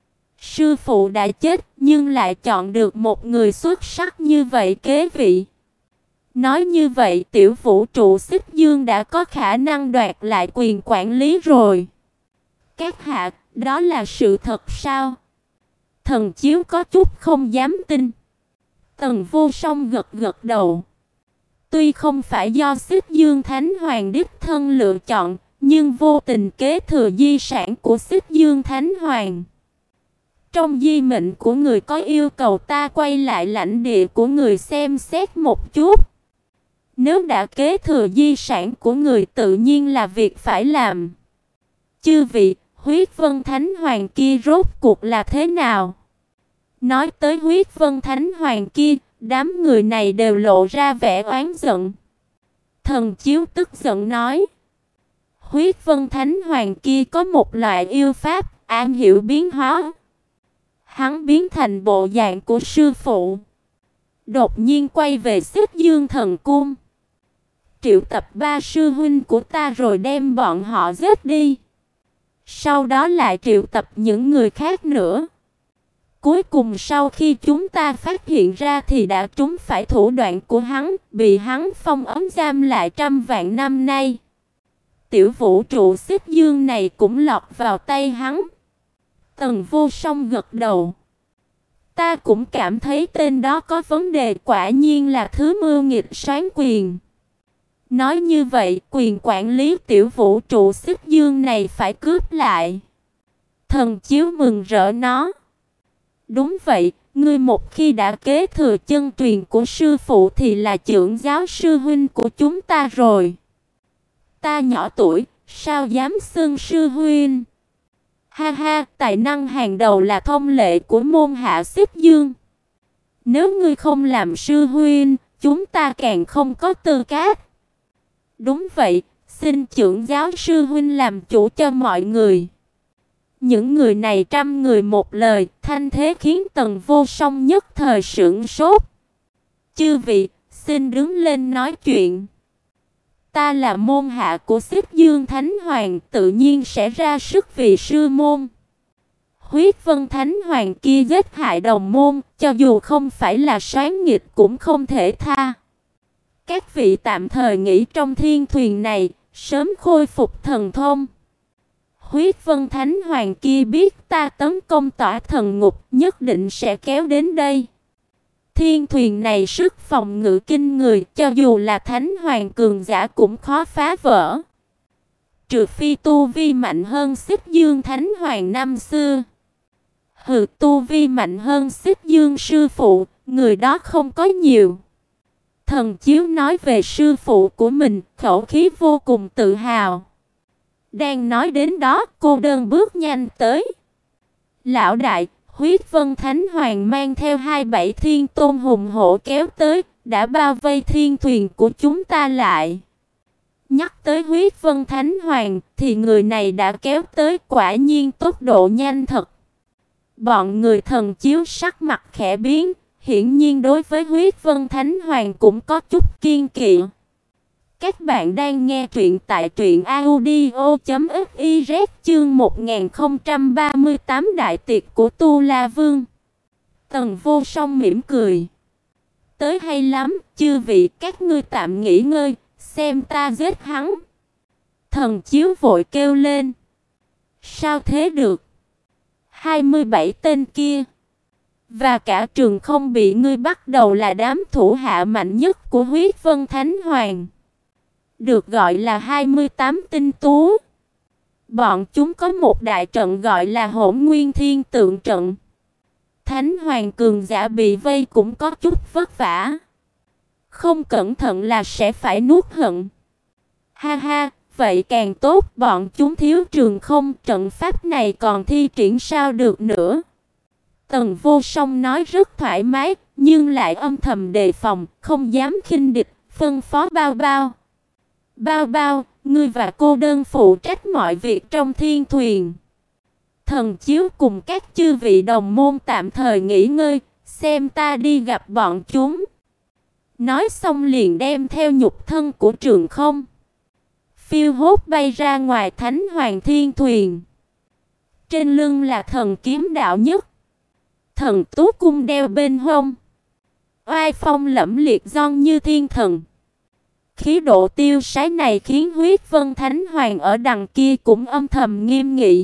Sư phụ đã chết nhưng lại chọn được một người xuất sắc như vậy kế vị. Nói như vậy tiểu vũ trụ Xích Dương đã có khả năng đoạt lại quyền quản lý rồi. Các hạ, đó là sự thật sao? Thần chiếu có chút không dám tin. Tần Vô Song gật gật đầu. Tuy không phải do Xích Dương Thánh Hoàng đích thân lựa chọn, nhưng vô tình kế thừa di sản của Xích Dương Thánh Hoàng. Trong di mệnh của người có yêu cầu ta quay lại lãnh địa của người xem xét một chút. Nếu đã kế thừa di sản của người tự nhiên là việc phải làm. Chư vị, Huyết Vân Thánh Hoàng kia rốt cuộc là thế nào? Nói tới Huyết Vân Thánh Hoàng kia, đám người này đều lộ ra vẻ oán giận. Thần chiếu tức giận nói: Huyết Vân Thánh Hoàng kia có một loại yêu pháp, am hiểu biến hóa. Hắn biến thành bộ dạng của sư phụ. Đột nhiên quay về Xích Dương Thần Cung. Triệu tập ba sư huynh của ta rồi đem bọn họ giết đi. Sau đó lại triệu tập những người khác nữa. Cuối cùng sau khi chúng ta phát hiện ra thì đã trúng phải thủ đoạn của hắn, bị hắn phong ấn giam lại trăm vạn năm nay. Tiểu vũ trụ Xích Dương này cũng lọt vào tay hắn. Tần Vô Song gật đầu. Ta cũng cảm thấy tên đó có vấn đề, quả nhiên là thứ mưu nghịch soán quyền. Nói như vậy, quyền quản lý tiểu vũ trụ Xích Dương này phải cướp lại. Thần chiếu mừng rỡ nó. Đúng vậy, ngươi một khi đã kế thừa chân truyền của sư phụ thì là trưởng giáo sư huynh của chúng ta rồi. Ta nhỏ tuổi, sao dám xưng sư huynh? Ha ha, tài năng hàng đầu là thông lệ của môn hạ Xích Dương. Nếu ngươi không làm sư huynh, chúng ta càng không có tư cách. Đúng vậy, xin trưởng giáo sư huynh làm chủ cho mọi người. Những người này trăm người một lời, thanh thế khiến Tần Vô Song nhất thời sửng sốt. Chư vị, xin đứng lên nói chuyện. Ta là môn hạ của Xích Dương Thánh Hoàng, tự nhiên sẽ ra sức vì sư môn. Huyết Vân Thánh Hoàng kia giết hại đồng môn, cho dù không phải là soán nghịch cũng không thể tha. Các vị tạm thời nghỉ trong thiên thuyền này, sớm khôi phục thần thông. Huyết Vân Thánh Hoàng kia biết ta tấn công tỏa thần ngục, nhất định sẽ kéo đến đây. Thiên thuyền này sức phòng ngự kinh người, cho dù là Thánh Hoàng cường giả cũng khó phá vỡ. Trừ phi tu vi mạnh hơn Xích Dương Thánh Hoàng năm xưa. Hừ, tu vi mạnh hơn Xích Dương sư phụ, người đó không có nhiều. Thần chiếu nói về sư phụ của mình, khẩu khí vô cùng tự hào. Đang nói đến đó, cô đơn bước nhanh tới. Lão đại, Huyết Vân Thánh Hoàng mang theo hai bảy thiên tôn hùng hổ kéo tới, đã bao vây thiên thuyền của chúng ta lại. Nhắc tới Huyết Vân Thánh Hoàng, thì người này đã kéo tới, quả nhiên tốc độ nhanh thật. Bọn người thần chiếu sắc mặt khẽ biến, hiển nhiên đối với Huyết Vân Thánh Hoàng cũng có chút kiêng kỵ. Các bạn đang nghe truyện tại truyện audio chấm fiz chương một nghìn không trăm ba mươi tám Đại tiệc của Tu La Vương. Tần Vô Song mỉm cười. Tới hay lắm, chư vị các ngươi tạm nghỉ ngơi, xem ta giết hắn. Thần Chiếu vội kêu lên. Sao thế được? hai mươi bảy tên kia và cả Trường Không bị ngươi bắt đầu là đám thủ hạ mạnh nhất của Huyết Vân Thánh Hoàng, được gọi là hai mươi tám tinh tú. Bọn chúng có một đại trận gọi là Hỗn Nguyên Thiên Tượng trận. Thánh Hoàng cường giả bị vây cũng có chút vất vả, không cẩn thận là sẽ phải nuốt hận. Ha ha, vậy càng tốt, bọn chúng thiếu Trường Không, trận pháp này còn thi triển sao được nữa. Tần Vô Song nói rất thoải mái, nhưng lại âm thầm đề phòng, không dám khinh địch, phân phó Bao Bao. Bao Bao, ngươi và cô đơn phụ trách mọi việc trong thiên thuyền. Thần Chiếu cùng các chư vị đồng môn tạm thời nghỉ ngơi, xem ta đi gặp bọn chúng. Nói xong liền đem theo nhục thân của Trường Không phiêu hốt bay ra ngoài Thánh Hoàng Thiên Thuyền. Trên lưng là thần kiếm đạo nhất, thần tú cung đeo bên hông, oai phong lẫm liệt giòn như thiên thần. Khí độ tiêu sái này khiến Huyết Vân Thánh Hoàng ở đằng kia cũng âm thầm nghiêm nghị.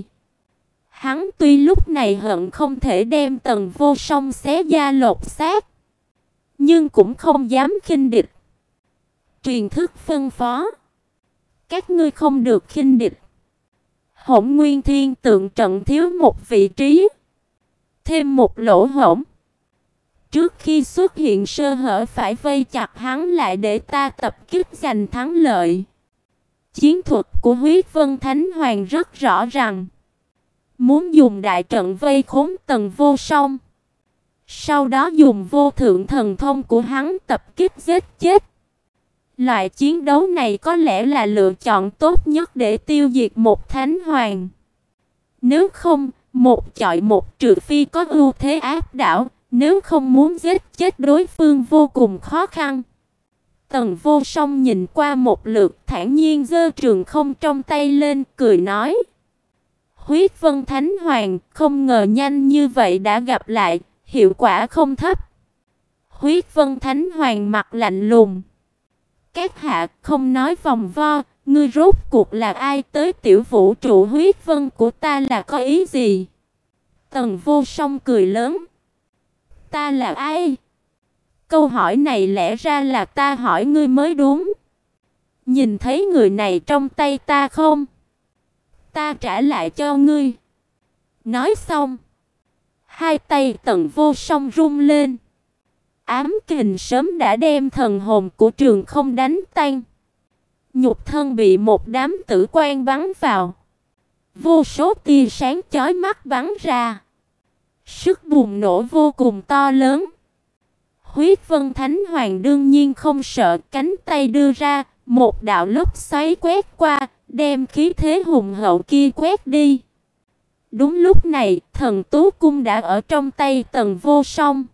Hắn tuy lúc này hận không thể đem Tần Vô Song xé da lột xác, nhưng cũng không dám khinh địch. Truyền thức phân phó. Các ngươi không được khinh địch. Hỗn Nguyên Thiên Tượng trận thiếu một vị trí, thêm một lỗ hổng. Trước khi xuất hiện sơ hở phải vây chặt hắn lại để ta tập kích giành thắng lợi. Chiến thuật của Huyết Vân Thánh Hoàng rất rõ ràng. Muốn dùng đại trận vây khốn Tần Vô Song, sau đó dùng vô thượng thần thông của hắn tập kích giết chết. Loại chiến đấu này có lẽ là lựa chọn tốt nhất để tiêu diệt một thánh hoàng. Nếu không, một chọi một trừ phi có ưu thế áp đảo, nếu không muốn giết chết đối phương vô cùng khó khăn. Tần Vô Song nhìn qua một lượt, thản nhiên giơ Trường Không trong tay lên, cười nói: Huyết Vân Thánh Hoàng, không ngờ nhanh như vậy đã gặp lại, hiệu quả không thấp. Huyết Vân Thánh Hoàng mặt lạnh lùng. Các hạ không nói vòng vo, ngươi rốt cuộc là ai, tới tiểu vũ trụ Huyết Vân của ta là có ý gì? Tần Vô Song cười lớn. Ta là ai? Câu hỏi này lẽ ra là ta hỏi ngươi mới đúng. Nhìn thấy người này trong tay ta không? Ta trả lại cho ngươi. Nói xong, hai tay Tần Vô Song rung lên. Ám kình sớm đã đem thần hồn của Trường Không đánh tan. Nhục thân bị một đám tử quang bắn vào. Vô số tia sáng chói mắt bắn ra. Sức bùng nổ vô cùng to lớn. Huyết Vân Thánh Hoàng đương nhiên không sợ, cánh tay đưa ra, một đạo lốc xoáy quét qua, đem khí thế hùng hậu kia quét đi. Đúng lúc này, thần tú cung đã ở trong tay Tần Vô Song.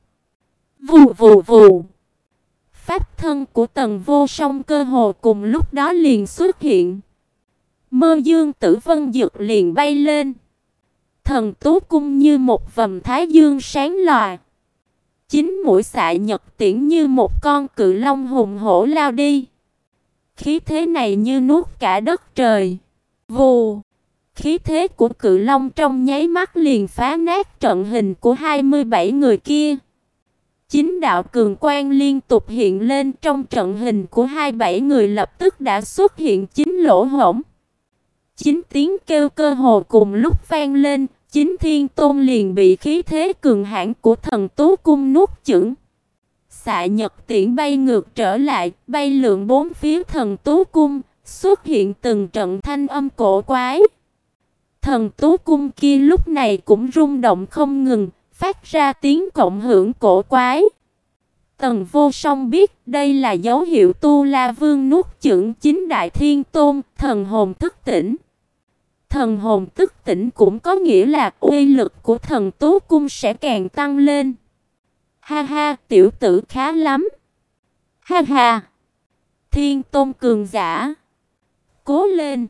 Vù vù vù. Pháp thân của Tần Vô Song cơ hồ cùng lúc đó liền xuất hiện. Mơ Dương Tử Vân Dực liền bay lên. Thần tú cung như một vầng thái dương sáng lòa. Chín mũi xạ nhật tiễn như một con cự long hùng hổ lao đi. Khí thế này như nuốt cả đất trời. Vù. Khí thế của cự long trong nháy mắt liền phá nát trận hình của hai mươi bảy người kia. Chín đạo cường quang liên tục hiện lên, trong trận hình của hai mươi bảy người lập tức đã xuất hiện chín lỗ hổng. Chín tiếng kêu cơ hồ cùng lúc vang lên, chín thiên tôn liền bị khí thế cường hãn của thần tú cung nuốt chửng. Xạ nhật tiễn bay ngược trở lại, bay lượn bốn phía thần tú cung, xuất hiện từng trận thanh âm cổ quái. Thần tú cung kia lúc này cũng rung động không ngừng, phát ra tiếng cộng hưởng cổ quái. Tần Vô Song biết đây là dấu hiệu Tu La Vương nuốt chửng chín đại thiên tôn, thần hồn thức tỉnh. Thần hồn thức tỉnh cũng có nghĩa là uy lực của thần tú cung sẽ càng tăng lên. Ha ha, tiểu tử khá lắm. Ha ha. Thiên Tôn cường giả, cố lên,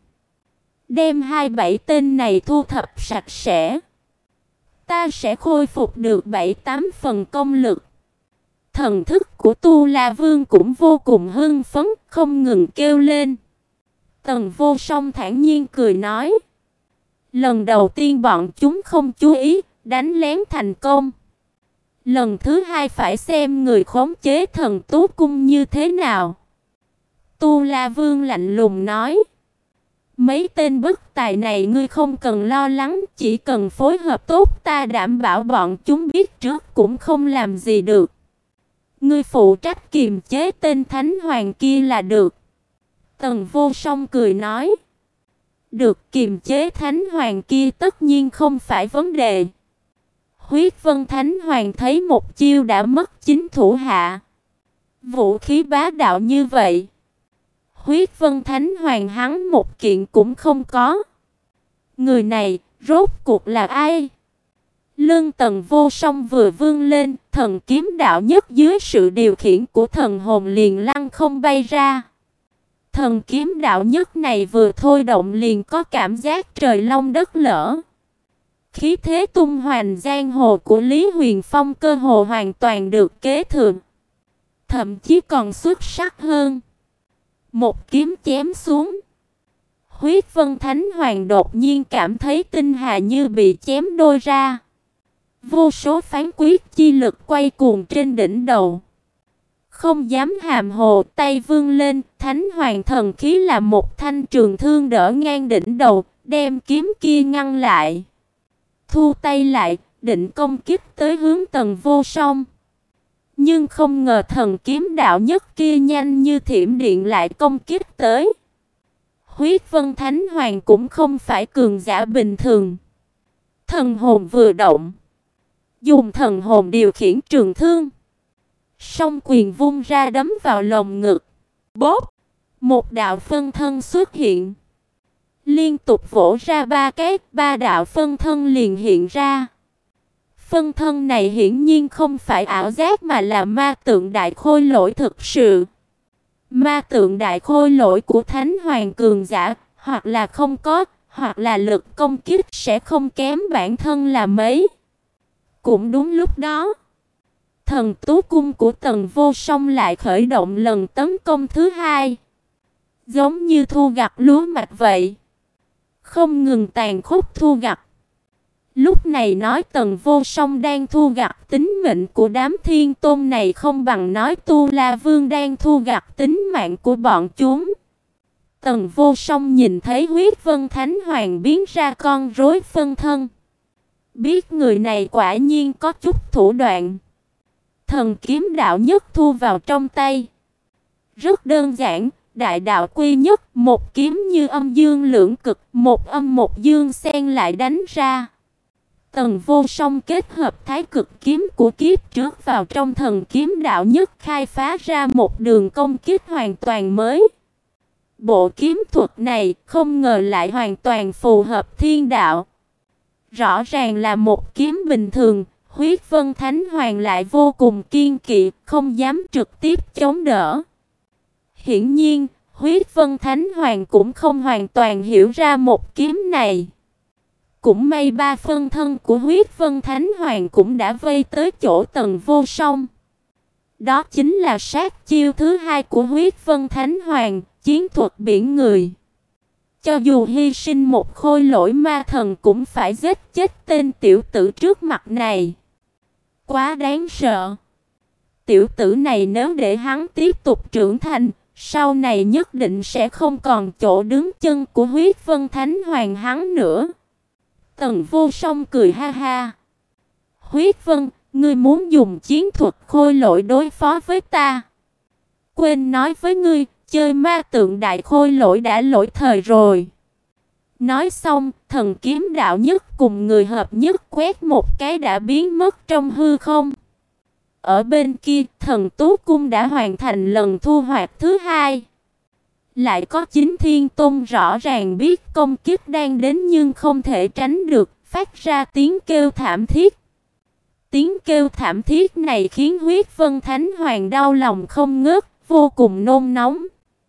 đem hai bảy tên này thu thập sạch sẽ. Ta sẽ khôi phục được bảy tám phần công lực. Thần thức của Tu La Vương cũng vô cùng hưng phấn, không ngừng kêu lên. Tần Vô Song thản nhiên cười nói. Lần đầu tiên bọn chúng không chú ý, đánh lén thành công. Lần thứ hai phải xem người khống chế Thần Tú Cung như thế nào. Tu La Vương lạnh lùng nói. Mấy tên bất tài này ngươi không cần lo lắng, chỉ cần phối hợp tốt ta đảm bảo bọn chúng biết trước cũng không làm gì được. Ngươi phụ trách kiềm chế tên Thánh Hoàng kia là được. Tần Vô Song cười nói. Được, kiềm chế Thánh Hoàng kia tất nhiên không phải vấn đề. Huyết Vân Thánh Hoàng thấy một chiêu đã mất chính thủ hạ. Vũ khí bá đạo như vậy, Huyết Vân Thánh Hoàng hắn một kiện cũng không có. Người này rốt cuộc là ai? Lưng Tần Vô Song vừa vươn lên, thần kiếm đạo nhất dưới sự điều khiển của thần hồn liền lăng không bay ra. Thần kiếm đạo nhất này vừa thôi động liền có cảm giác trời long đất lở. Khí thế tung hoành giang hồ của Lý Huyền Phong cơ hồ hoàn toàn được kế thừa, thậm chí còn xuất sắc hơn. Một kiếm chém xuống, Huyết Vân Thánh Hoàng đột nhiên cảm thấy tinh hà như bị chém đôi ra. Vô số phán quyết chi lực quay cuồng trên đỉnh đầu. Không dám hàm hồ, tay vươn lên, Thánh Hoàng thần khí là một thanh trường thương đỡ ngang đỉnh đầu, đem kiếm kia ngăn lại. Thu tay lại, định công kích tới hướng Tần Vô Song. Nhưng không ngờ thần kiếm đạo nhất kia nhanh như thiểm điện lại công kích tới. Huyết Vân Thánh Hoàng cũng không phải cường giả bình thường. Thần hồn vừa động, dùng thần hồn điều khiển trường thương. Song quyền vung ra đấm vào lồng ngực. Bốp! Một đạo phân thân xuất hiện. Liên tục vỗ ra ba cái, ba đạo phân thân liền hiện ra. Phân thân này hiển nhiên không phải ảo giác mà là ma tượng đại khôi lỗi thực sự. Ma tượng đại khôi lỗi của Thánh Hoàng cường giả, hoặc là không có, hoặc là lực công kích sẽ không kém bản thân là mấy. Cũng đúng lúc đó, Thần Tú Cung của Tần Vô Song lại khởi động lần tấn công thứ hai. Giống như thu gặt lúa mạch vậy, không ngừng tàn khốc thu gặt. Lúc này nói Tần Vô Song đang thu gặt tính mệnh của đám thiên tôn này không bằng nói Tu La Vương đang thu gặt tính mạng của bọn chúng. Tần Vô Song nhìn thấy Huyết Vân Thánh Hoàng biến ra con rối phân thân, biết người này quả nhiên có chút thủ đoạn. Thần kiếm đạo nhất thu vào trong tay. Rất đơn giản, đại đạo quy nhất, một kiếm như âm dương lưỡng cực, một âm một dương xen lại đánh ra. Tần Vô Song kết hợp thái cực kiếm của kiếp trước vào trong thần kiếm đạo nhất, khai phá ra một đường công kích hoàn toàn mới. Bộ kiếm thuật này không ngờ lại hoàn toàn phù hợp thiên đạo. Rõ ràng là một kiếm bình thường, Huyết Vân Thánh Hoàng lại vô cùng kiên kỵ, không dám trực tiếp chống đỡ. Hiển nhiên, Huyết Vân Thánh Hoàng cũng không hoàn toàn hiểu ra một kiếm này. Cũng may ba phân thân của Huyết Vân Thánh Hoàng cũng đã vây tới chỗ Tần Vô Song. Đó chính là sát chiêu thứ hai của Huyết Vân Thánh Hoàng, chiến thuật biển người. Cho dù hy sinh một khôi lỗi ma thần cũng phải giết chết tên tiểu tử trước mặt này. Quá đáng sợ. Tiểu tử này nếu để hắn tiếp tục trưởng thành, sau này nhất định sẽ không còn chỗ đứng chân của Huyết Vân Thánh Hoàng hắn nữa. Tần Vô Song cười ha ha. Huyết Vân, ngươi muốn dùng chiến thuật khôi lỗi đối phó với ta? Quên nói với ngươi, chơi ma tượng đại khôi lỗi đã lỗi thời rồi. Nói xong, thần kiếm đạo nhất cùng người hợp nhất quét một cái đã biến mất trong hư không. Ở bên kia, Thần Tú Cung đã hoàn thành lần thu hoạch thứ hai. Lại có chín thiên tôn rõ ràng biết công kích đang đến nhưng không thể tránh được, phát ra tiếng kêu thảm thiết. Tiếng kêu thảm thiết này khiến Huyết Vân Thánh Hoàng đau lòng không ngớt, vô cùng nôn nóng.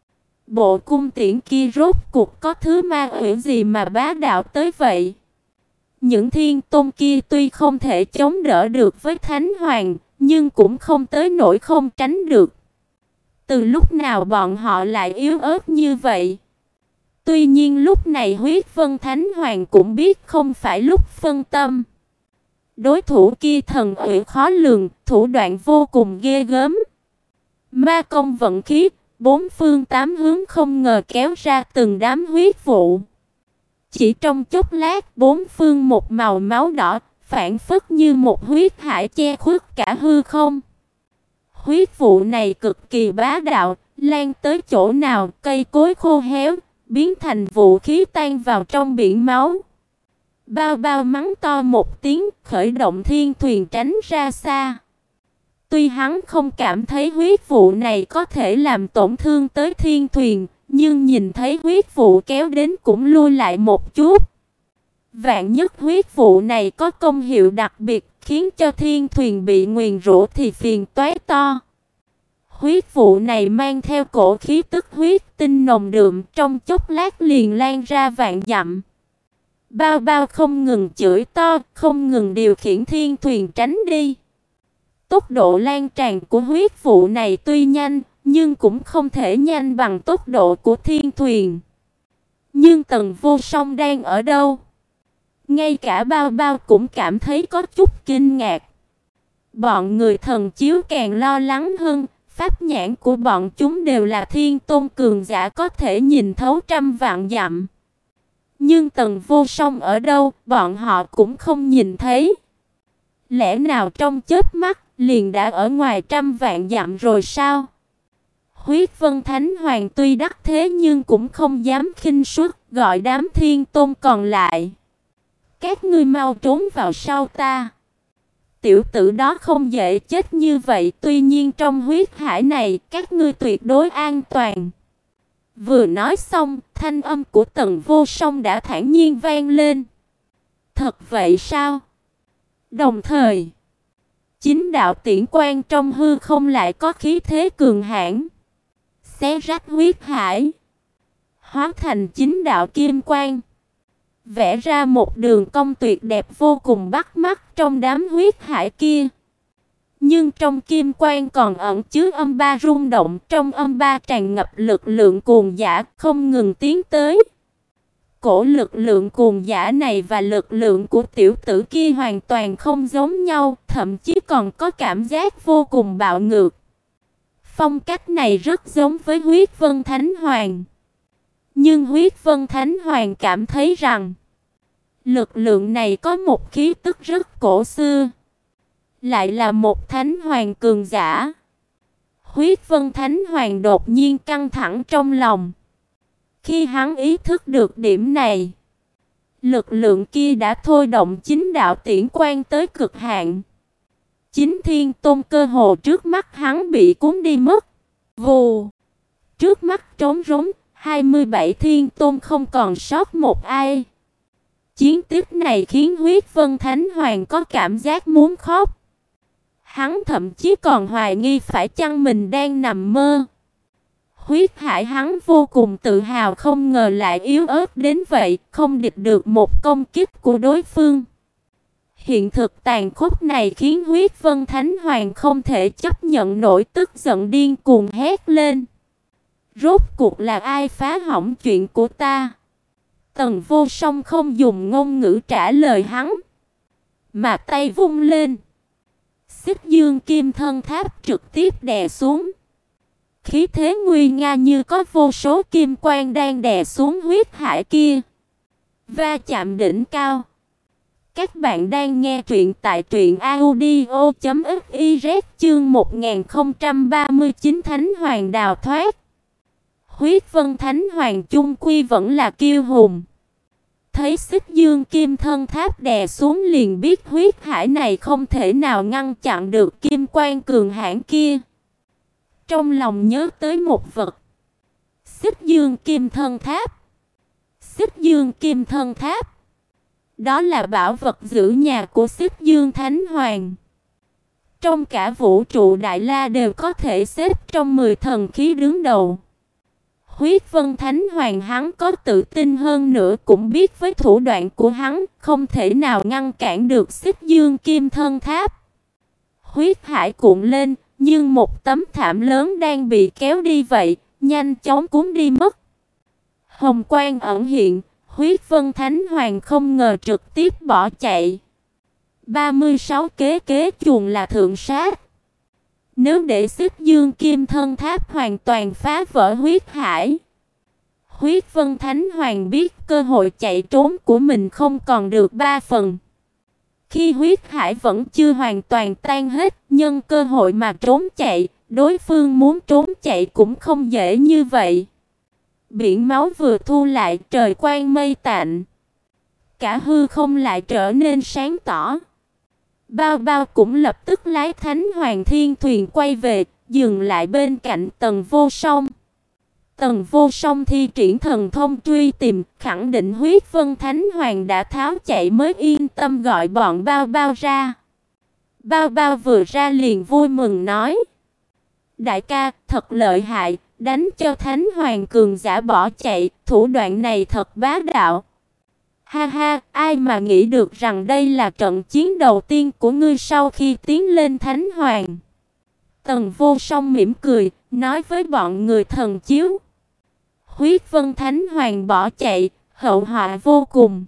bộ cung tiễn kia rốt cuộc có thứ ma quỷ gì mà bá đạo tới vậy? Những thiên tôn kia tuy không thể chống đỡ được với Thánh Hoàng, nhưng cũng không tới nỗi không tránh được. Từ lúc nào bọn họ lại yếu ớt như vậy? Tuy nhiên lúc này Huyết Vân Thánh Hoàng cũng biết không phải lúc phân tâm. Đối thủ kia thần uy khó lường, thủ đoạn vô cùng ghê gớm. Ma công vận khí, bốn phương tám hướng không ngờ kéo ra từng đám huyết vụ. Chỉ trong chốc lát, bốn phương một màu máu đỏ, phản phất như một huyết hải che khuất cả hư không. Huyết vụ này cực kỳ bá đạo, lan tới chỗ nào, cây cối khô héo, biến thành vũ khí tan vào trong biển máu. Bao bao mắng to một tiếng, khởi động thiên thuyền tránh ra xa. Tuy hắn không cảm thấy huyết vụ này có thể làm tổn thương tới thiên thuyền, nhưng nhìn thấy huyết vụ kéo đến cũng lui lại một chút. Vạn nhất huyết vụ này có công hiệu đặc biệt, khiến cho thiên thuyền bị nguyền rủa thì phiền toái to. Huyết vụ này mang theo cổ khí tức huyết tinh nồng đượm, trong chốc lát liền lan ra vạn dặm. Bao bao không ngừng chửi to, không ngừng điều khiển thiên thuyền tránh đi. Tốc độ lan tràn của huyết vụ này tuy nhanh, nhưng cũng không thể nhanh bằng tốc độ của thiên thuyền. Nhưng Tần Vô Song đang ở đâu? Ngay cả bao bao cũng cảm thấy có chút kinh ngạc. Bọn người thần chiếu càng lo lắng hơn, pháp nhãn của bọn chúng đều là thiên tôn cường giả có thể nhìn thấu trăm vạn dặm. Nhưng Tần Vô Song ở đâu, bọn họ cũng không nhìn thấy. Lẽ nào trong chớp mắt liền đã ở ngoài trăm vạn dặm rồi sao? Huyết Vân Thánh Hoàng tuy đắc thế nhưng cũng không dám khinh suất, gọi đám thiên tôn còn lại. Các ngươi mau trốn vào sau ta. Tiểu tử đó không dễ chết như vậy, tuy nhiên trong huyết hải này các ngươi tuyệt đối an toàn. Vừa nói xong, thanh âm của Tần Vô Song đã thản nhiên vang lên. Thật vậy sao? Đồng thời, chính đạo tiễn quang trong hư không lại có khí thế cường hãn, xé rách huyết hải, hóa thành chính đạo kim quang, vẽ ra một đường cong tuyệt đẹp vô cùng bắt mắt trong đám huyết hải kia. Nhưng trong kim quang còn ẩn chứa âm ba rung động, trong âm ba tràn ngập lực lượng cuồng dã không ngừng tiến tới. Cổ lực lượng cuồng dã này và lực lượng của tiểu tử kia hoàn toàn không giống nhau, thậm chí còn có cảm giác vô cùng bạo ngược. Phong cách này rất giống với Huyết Vân Thánh Hoàng. Nhưng Huyết Vân Thánh Hoàng cảm thấy rằng lực lượng này có một khí tức rất cổ xưa, lại là một Thánh Hoàng cường giả. Huyết Vân Thánh Hoàng đột nhiên căng thẳng trong lòng. Khi hắn ý thức được điểm này, lực lượng kia đã thôi động chính đạo tiễn quang tới cực hạn. Chính thiên tôn cơ hồ trước mắt hắn bị cuốn đi mất. Vù! Trước mắt trống rỗng, hai mươi bảy thiên tôn không còn sót một ai. Chiến tích này khiến Huyết Vân Thánh Hoàng có cảm giác muốn khóc. Hắn thậm chí còn hoài nghi phải chăng mình đang nằm mơ. Huyết hải hắn vô cùng tự hào, không ngờ lại yếu ớt đến vậy, không địch được một công kích của đối phương. Hiện thực tàn khốc này khiến Huyết Vân Thánh Hoàng không thể chấp nhận nổi, tức giận điên cuồng hét lên. Rốt cuộc là ai phá hỏng chuyện của ta? Tần Vô Song không dùng ngôn ngữ trả lời hắn, mà tay vung lên. Xích Dương Kim Thân Tháp trực tiếp đè xuống. Khí thế nguy nga như có vô số kim quang đang đè xuống huyết hải kia, va chạm đỉnh cao. Các bạn đang nghe truyện tại truyện audio chấm fiz, chương một nghìn không trăm ba mươi chín Thánh Hoàng đào thoát. Huyết Vân Thánh Hoàng chung quy vẫn là kiêu hùng. Thấy Xích Dương Kim Thân Tháp đè xuống liền biết huyết hải này không thể nào ngăn chặn được kim quang cường hãn kia. Trong lòng nhớ tới một vật. Xích Dương Kim Thân Tháp. Xích Dương Kim Thân Tháp. Đó là bảo vật giữ nhà của Xích Dương Thánh Hoàng. Trong cả vũ trụ Đại La đều có thể xếp trong mười thần khí đứng đầu. Huyết Vân Thánh Hoàng hắn có tự tin hơn nữa cũng biết với thủ đoạn của hắn không thể nào ngăn cản được Xích Dương Kim Thân Tháp. Huyết hải cuộn lên, nhưng một tấm thảm lớn đang bị kéo đi vậy, nhanh chóng cuốn đi mất. Hồng quang ẩn hiện, Huyết Vân Thánh Hoàng không ngờ trực tiếp bỏ chạy. ba mươi sáu kế kế chuồng là thượng sát. Nếu để Xích Dương Kim Thân Tháp hoàn toàn phá vỡ huyết hải, Huyết Vân Thánh Hoàng biết cơ hội chạy trốn của mình không còn được ba phần. Khi huyết hải vẫn chưa hoàn toàn tan hết, nhân cơ hội mà trốn chạy, đối phương muốn trốn chạy cũng không dễ như vậy. Biển máu vừa thu lại, trời quang mây tạnh, cả hư không lại trở nên sáng tỏ. Bao Bao cũng lập tức lái Thánh Hoàng Thiên thuyền quay về, dừng lại bên cạnh Tần Vô Song. Tần Vô Song thi triển thần thông truy tìm, khẳng định Huyết Vân Thánh Hoàng đã tháo chạy mới yên tâm gọi bọn Bao Bao ra. Bao Bao vừa ra liền vui mừng nói: đại ca, thật lợi hại, đánh cho Thánh Hoàng cường giả bỏ chạy, thủ đoạn này thật bá đạo. Ha ha, ai mà nghĩ được rằng đây là trận chiến đầu tiên của ngươi sau khi tiến lên Thánh Hoàng. Tần Vô Song mỉm cười, nói với bọn người thần chiếu: Huyết Vân Thánh Hoàng bỏ chạy, hậu họa vô cùng.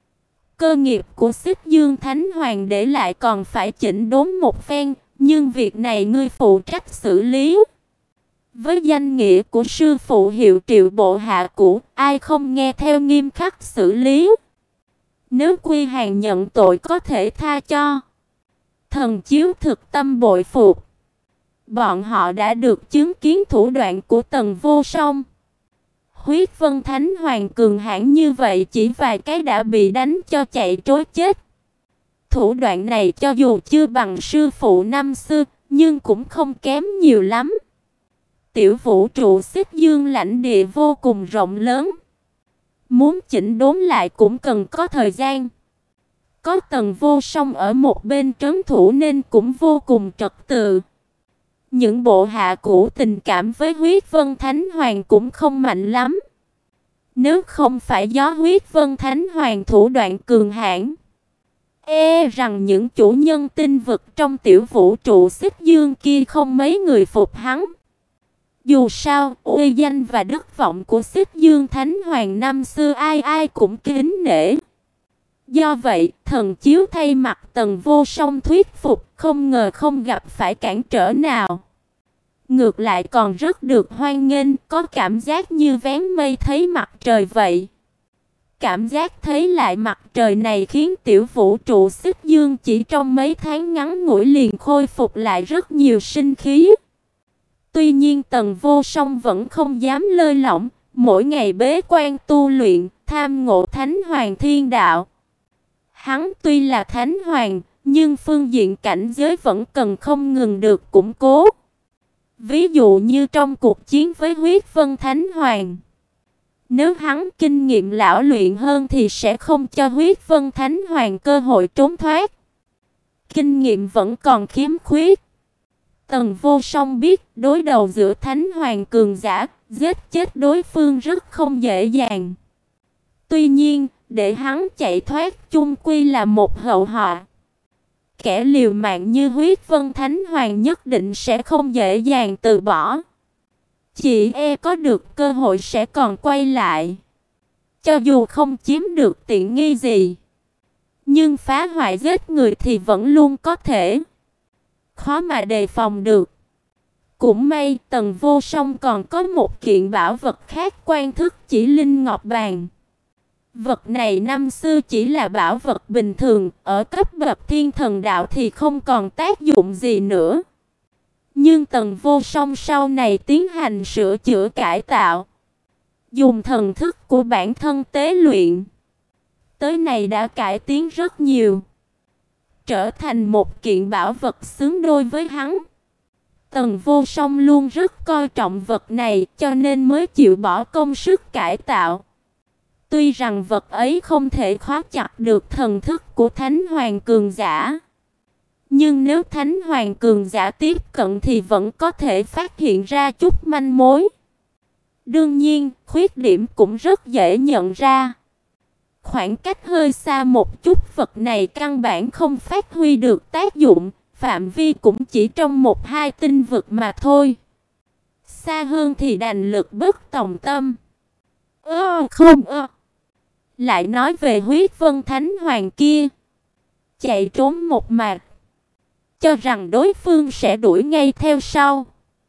Cơ nghiệp của Xích Dương Thánh Hoàng để lại còn phải chỉnh đốn một phen, nhưng việc này ngươi phụ trách xử lý. Với danh nghĩa của sư phụ hiệu triệu bộ hạ cũ, ai không nghe theo nghiêm khắc xử lý. Nếu quy hàng nhận tội có thể tha cho. Thần chiếu thực tâm bội phục. Bọn họ đã được chứng kiến thủ đoạn của Tần Vô Song. Huyết Vân Thánh Hoàng cường hãn như vậy chỉ vài cái đã bị đánh cho chạy trối chết. Thủ đoạn này cho dù chưa bằng sư phụ năm xưa, nhưng cũng không kém nhiều lắm. Tiểu vũ trụ Xích Dương lãnh địa vô cùng rộng lớn. Muốn chỉnh đốn lại cũng cần có thời gian. Có Tần Vô Song ở một bên trấn thủ nên cũng vô cùng trật tự. Những bộ hạ cũ tình cảm với Huyết Vân Thánh Hoàng cũng không mạnh lắm. Nếu không phải do Huyết Vân Thánh Hoàng thủ đoạn cường hãn, e rằng những chủ nhân tinh vực trong tiểu vũ trụ Xích Dương kia không mấy người phục hắn. Dù sao, uy danh và đức vọng của Xích Dương Thánh Hoàng năm xưa ai ai cũng kính nể. Do vậy, thần chiếu thay mặt Tần Vô Song thuyết phục, không ngờ không gặp phải cản trở nào. Ngược lại còn rất được hoan nghênh, có cảm giác như vén mây thấy mặt trời vậy. Cảm giác thấy lại mặt trời này khiến tiểu vũ trụ Xích Dương chỉ trong mấy tháng ngắn ngủi liền khôi phục lại rất nhiều sinh khí. Tuy nhiên Tần Vô Song vẫn không dám lơi lỏng, mỗi ngày bế quan tu luyện, tham ngộ Thánh Hoàng Thiên Đạo. Hắn tuy là Thánh Hoàng, nhưng phương diện cảnh giới vẫn cần không ngừng được củng cố. Ví dụ như trong cuộc chiến với Huyết Vân Thánh Hoàng, nếu hắn kinh nghiệm lão luyện hơn thì sẽ không cho Huyết Vân Thánh Hoàng cơ hội trốn thoát. Kinh nghiệm vẫn còn khiếm khuyết. Tần Vô Song biết đối đầu giữa Thánh Hoàng cường giả, giết chết đối phương rất không dễ dàng. Tuy nhiên, để hắn chạy thoát chung quy là một hậu họa. Kẻ liều mạng như Huyết Vân Thánh Hoàng nhất định sẽ không dễ dàng từ bỏ. Chỉ e có được cơ hội sẽ còn quay lại. Cho dù không chiếm được tiện nghi gì, nhưng phá hoại giết người thì vẫn luôn có thể. Khó mà đề phòng được. Cũng may Tần Vô Song còn có một kiện bảo vật khác, Quan Thức Chỉ Linh Ngọc Bàn. Vật này năm xưa chỉ là bảo vật bình thường, ở cấp bậc thiên thần đạo thì không còn tác dụng gì nữa. Nhưng Tần Vô Song sau này tiến hành sửa chữa cải tạo, dùng thần thức của bản thân tế luyện, tới này đã cải tiến rất nhiều, trở thành một kiện bảo vật xứng đôi với hắn. Tần Vô Song luôn rất coi trọng vật này, cho nên mới chịu bỏ công sức cải tạo. Tuy rằng vật ấy không thể khóa chặt được thần thức của Thánh Hoàng cường giả, nhưng nếu Thánh Hoàng cường giả tiếp cận thì vẫn có thể phát hiện ra chút manh mối. Đương nhiên, khuyết điểm cũng rất dễ nhận ra. Khoảng cách hơi xa một chút, vật này căn bản không phát huy được tác dụng, phạm vi cũng chỉ trong một hai tinh vực mà thôi. Xa hơn thì đành lực bất tòng tâm. Ơ không ơ. Lại nói về Huyết Vân Thánh Hoàng kia, chạy trốn một mạch, cho rằng đối phương sẽ đuổi ngay theo sau.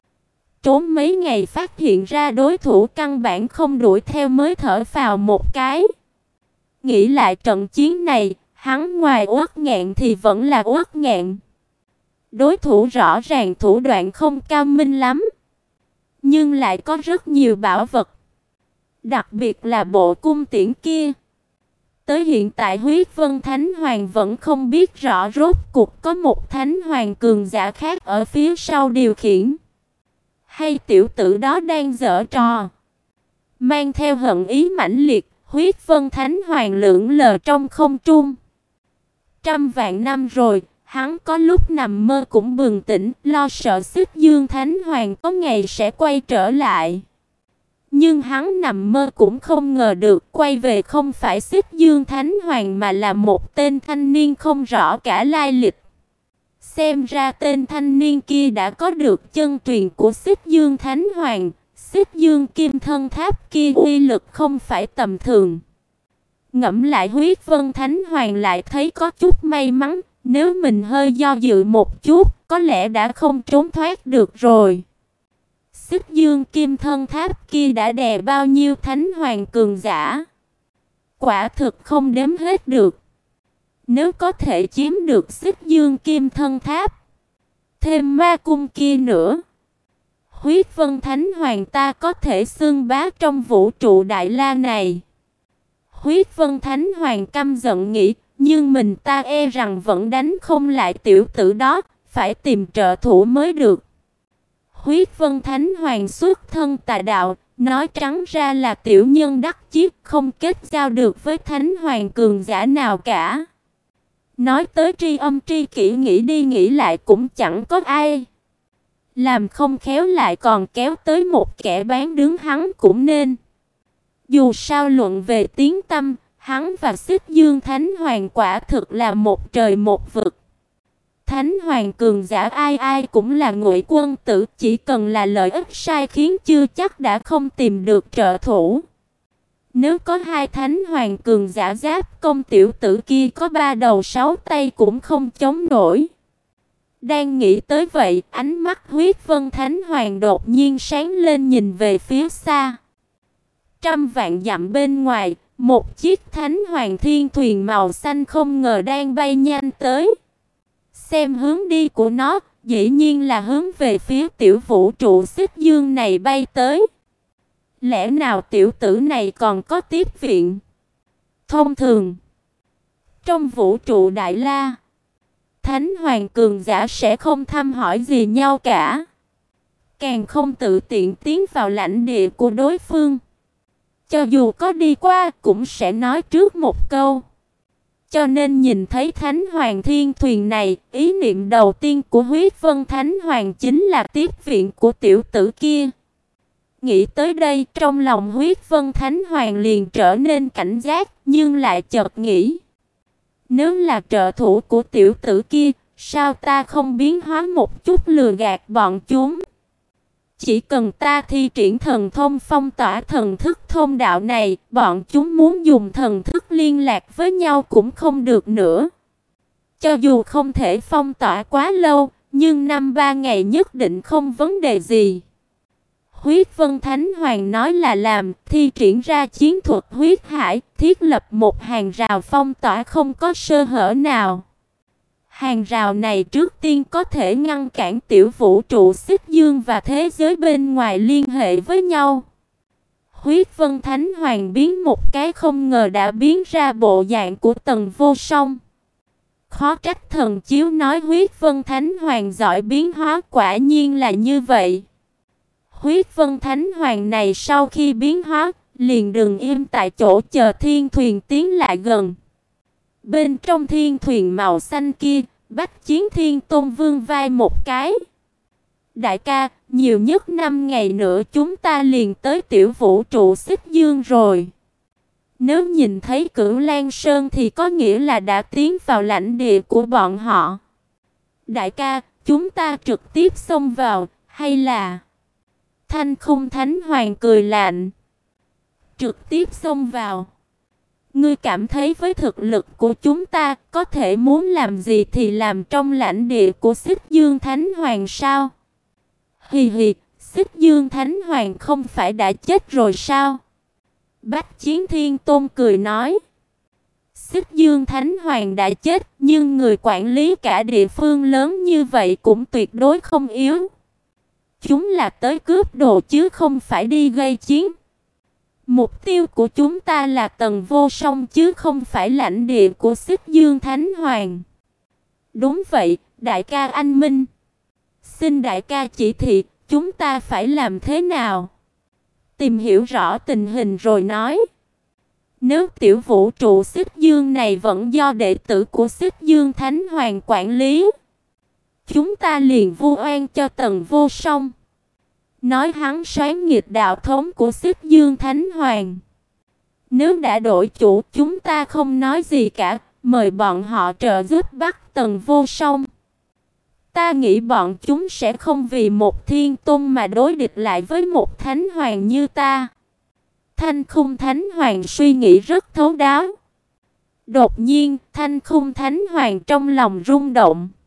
Trốn mấy ngày phát hiện ra đối thủ căn bản không đuổi theo mới thở phào một cái. Nghĩ lại trận chiến này, hắn ngoài uất nghẹn thì vẫn là uất nghẹn. Đối thủ rõ ràng thủ đoạn không cao minh lắm, nhưng lại có rất nhiều bảo vật. Đặc biệt là bộ cung tiễn kia. Tới hiện tại Huyết Vân Thánh Hoàng vẫn không biết rõ rốt cuộc có một Thánh Hoàng cường giả khác ở phía sau điều khiển, hay tiểu tử đó đang giở trò. Mang theo hận ý mãnh liệt, Huyết Vân Thánh Hoàng lượn lờ trong không trung. Trăm vạn năm rồi, hắn có lúc nằm mơ cũng bừng tỉnh, lo sợ Xích Dương Thánh Hoàng có ngày sẽ quay trở lại. Nhưng hắn nằm mơ cũng không ngờ được quay về không phải Xích Dương Thánh Hoàng mà là một tên thanh niên không rõ cả lai lịch. Xem ra tên thanh niên kia đã có được chân truyền của Xích Dương Thánh Hoàng. Xích Dương Kim Thân Tháp kia uy lực không phải tầm thường. Ngẫm lại Huyết Vân Thánh Hoàng lại thấy có chút may mắn, nếu mình hơi do dự một chút, có lẽ đã không trốn thoát được rồi. Xích Dương Kim Thân Tháp kia đã đè bao nhiêu Thánh Hoàng cường giả, quả thực không đếm hết được. Nếu có thể chiếm được Xích Dương Kim Thân Tháp, thêm ma cung kia nữa, Huyết Vân Thánh Hoàng ta có thể xưng bá trong vũ trụ đại la này. Huyết Vân Thánh Hoàng căm giận nghĩ, nhưng mình ta e rằng vẫn đánh không lại tiểu tử đó, phải tìm trợ thủ mới được. Huyết Vân Thánh Hoàng xuất thân tà đạo, nói trắng ra là tiểu nhân đắc chí, không kết giao được với Thánh Hoàng cường giả nào cả. Nói tới tri âm tri kỷ, nghĩ đi nghĩ lại cũng chẳng có ai. Làm không khéo lại còn kéo tới một kẻ bán đứng hắn cũng nên. Dù sao luận về tiếng tâm, hắn và Xích Dương Thánh Hoàng quả thực là một trời một vực. Thánh Hoàng cường giả ai ai cũng là ngụy quân tử, chỉ cần là lợi ích sai khiến chưa chắc đã không tìm được trợ thủ. Nếu có hai Thánh Hoàng cường giả giáp công, tiểu tử kia có ba đầu sáu tay cũng không chống nổi. Đang nghĩ tới vậy, ánh mắt Huyết Vân Thánh Hoàng đột nhiên sáng lên, nhìn về phía xa. Trăm vạn dặm bên ngoài, một chiếc Thánh Hoàng thiên thuyền màu xanh không ngờ đang bay nhanh tới. Xem hướng đi của nó, dĩ nhiên là hướng về phía tiểu vũ trụ Xích Dương này bay tới. Lẽ nào tiểu tử này còn có tiếp viện? Thông thường, trong vũ trụ Đại La, Thánh Hoàng cường giả sẽ không thăm hỏi gì nhau cả, càng không tự tiện tiến vào lãnh địa của đối phương. Cho dù có đi qua cũng sẽ nói trước một câu. Cho nên nhìn thấy Thánh Hoàng thiên thuyền này, ý niệm đầu tiên của Huyết Vân Thánh Hoàng chính là tiếp viện của tiểu tử kia. Nghĩ tới đây, trong lòng Huyết Vân Thánh Hoàng liền trở nên cảnh giác, nhưng lại chợt nghĩ, nếu là trợ thủ của tiểu tử kia, sao ta không biến hóa một chút lừa gạt bọn chúng? Chỉ cần ta thi triển thần thông phong tỏa thần thức thông đạo này, bọn chúng muốn dùng thần thức liên lạc với nhau cũng không được nữa. Cho dù không thể phong tỏa quá lâu, nhưng năm ba ngày nhất định không vấn đề gì. Huyết Vân Thánh Hoàng nói là làm, thi triển ra chiến thuật huyết hải, thiết lập một hàng rào phong tỏa không có sơ hở nào. Hàng rào này trước tiên có thể ngăn cản tiểu vũ trụ Xích Dương và thế giới bên ngoài liên hệ với nhau. Huyết Vân Thánh Hoàng biến một cái không ngờ đã biến ra bộ dạng của Tần Vô Song. Khó trách thần chiếu nói Huyết Vân Thánh Hoàng giỏi biến hóa, quả nhiên là như vậy. Huyết Vân Thánh Hoàng này sau khi biến hóa, liền đừng im tại chỗ chờ thiên thuyền tiến lại gần. Bên trong thiên thuyền màu xanh kia, Bách Chiến Thiên Tôn Vương vai một cái, Đại ca, nhiều nhất năm ngày nữa chúng ta liền tới tiểu vũ trụ Xích Dương rồi. Nếu nhìn thấy Cửu Lan Sơn thì có nghĩa là đã tiến vào lãnh địa của bọn họ. Đại ca, chúng ta trực tiếp xông vào, hay là... Thanh Khung Thánh Hoàng cười lạnh. Trực tiếp xông vào. Ngươi cảm thấy với thực lực của chúng ta, có thể muốn làm gì thì làm trong lãnh địa của Xích Dương Thánh Hoàng sao? Hì hì, Xích Dương Thánh Hoàng không phải đã chết rồi sao? Bách Chiến Thiên Tôn cười nói. Xích Dương Thánh Hoàng đã chết, nhưng người quản lý cả địa phương lớn như vậy cũng tuyệt đối không yếu. Chúng là tới cướp đồ chứ không phải đi gây chiến. Mục tiêu của chúng ta là Tần Vô Song chứ không phải lãnh địa của Xích Dương Thánh Hoàng. Đúng vậy, đại ca anh minh. Xin đại ca chỉ thị, chúng ta phải làm thế nào? Tìm hiểu rõ tình hình rồi nói. Nếu tiểu vũ trụ Xích Dương này vẫn do đệ tử của Xích Dương Thánh Hoàng quản lý, chúng ta liền vu oan cho Tần Vô Song. Nói hắn soán nghịch đạo thống của Xích Dương Thánh Hoàng. Nếu đã đổi chủ, chúng ta không nói gì cả, mời bọn họ trợ giúp bắt Tần Vô Song. Ta nghĩ bọn chúng sẽ không vì một thiên tôn mà đối địch lại với một thánh hoàng như ta. Thanh Khung Thánh Hoàng suy nghĩ rất thấu đáo. Đột nhiên, Thanh Khung Thánh Hoàng trong lòng rung động.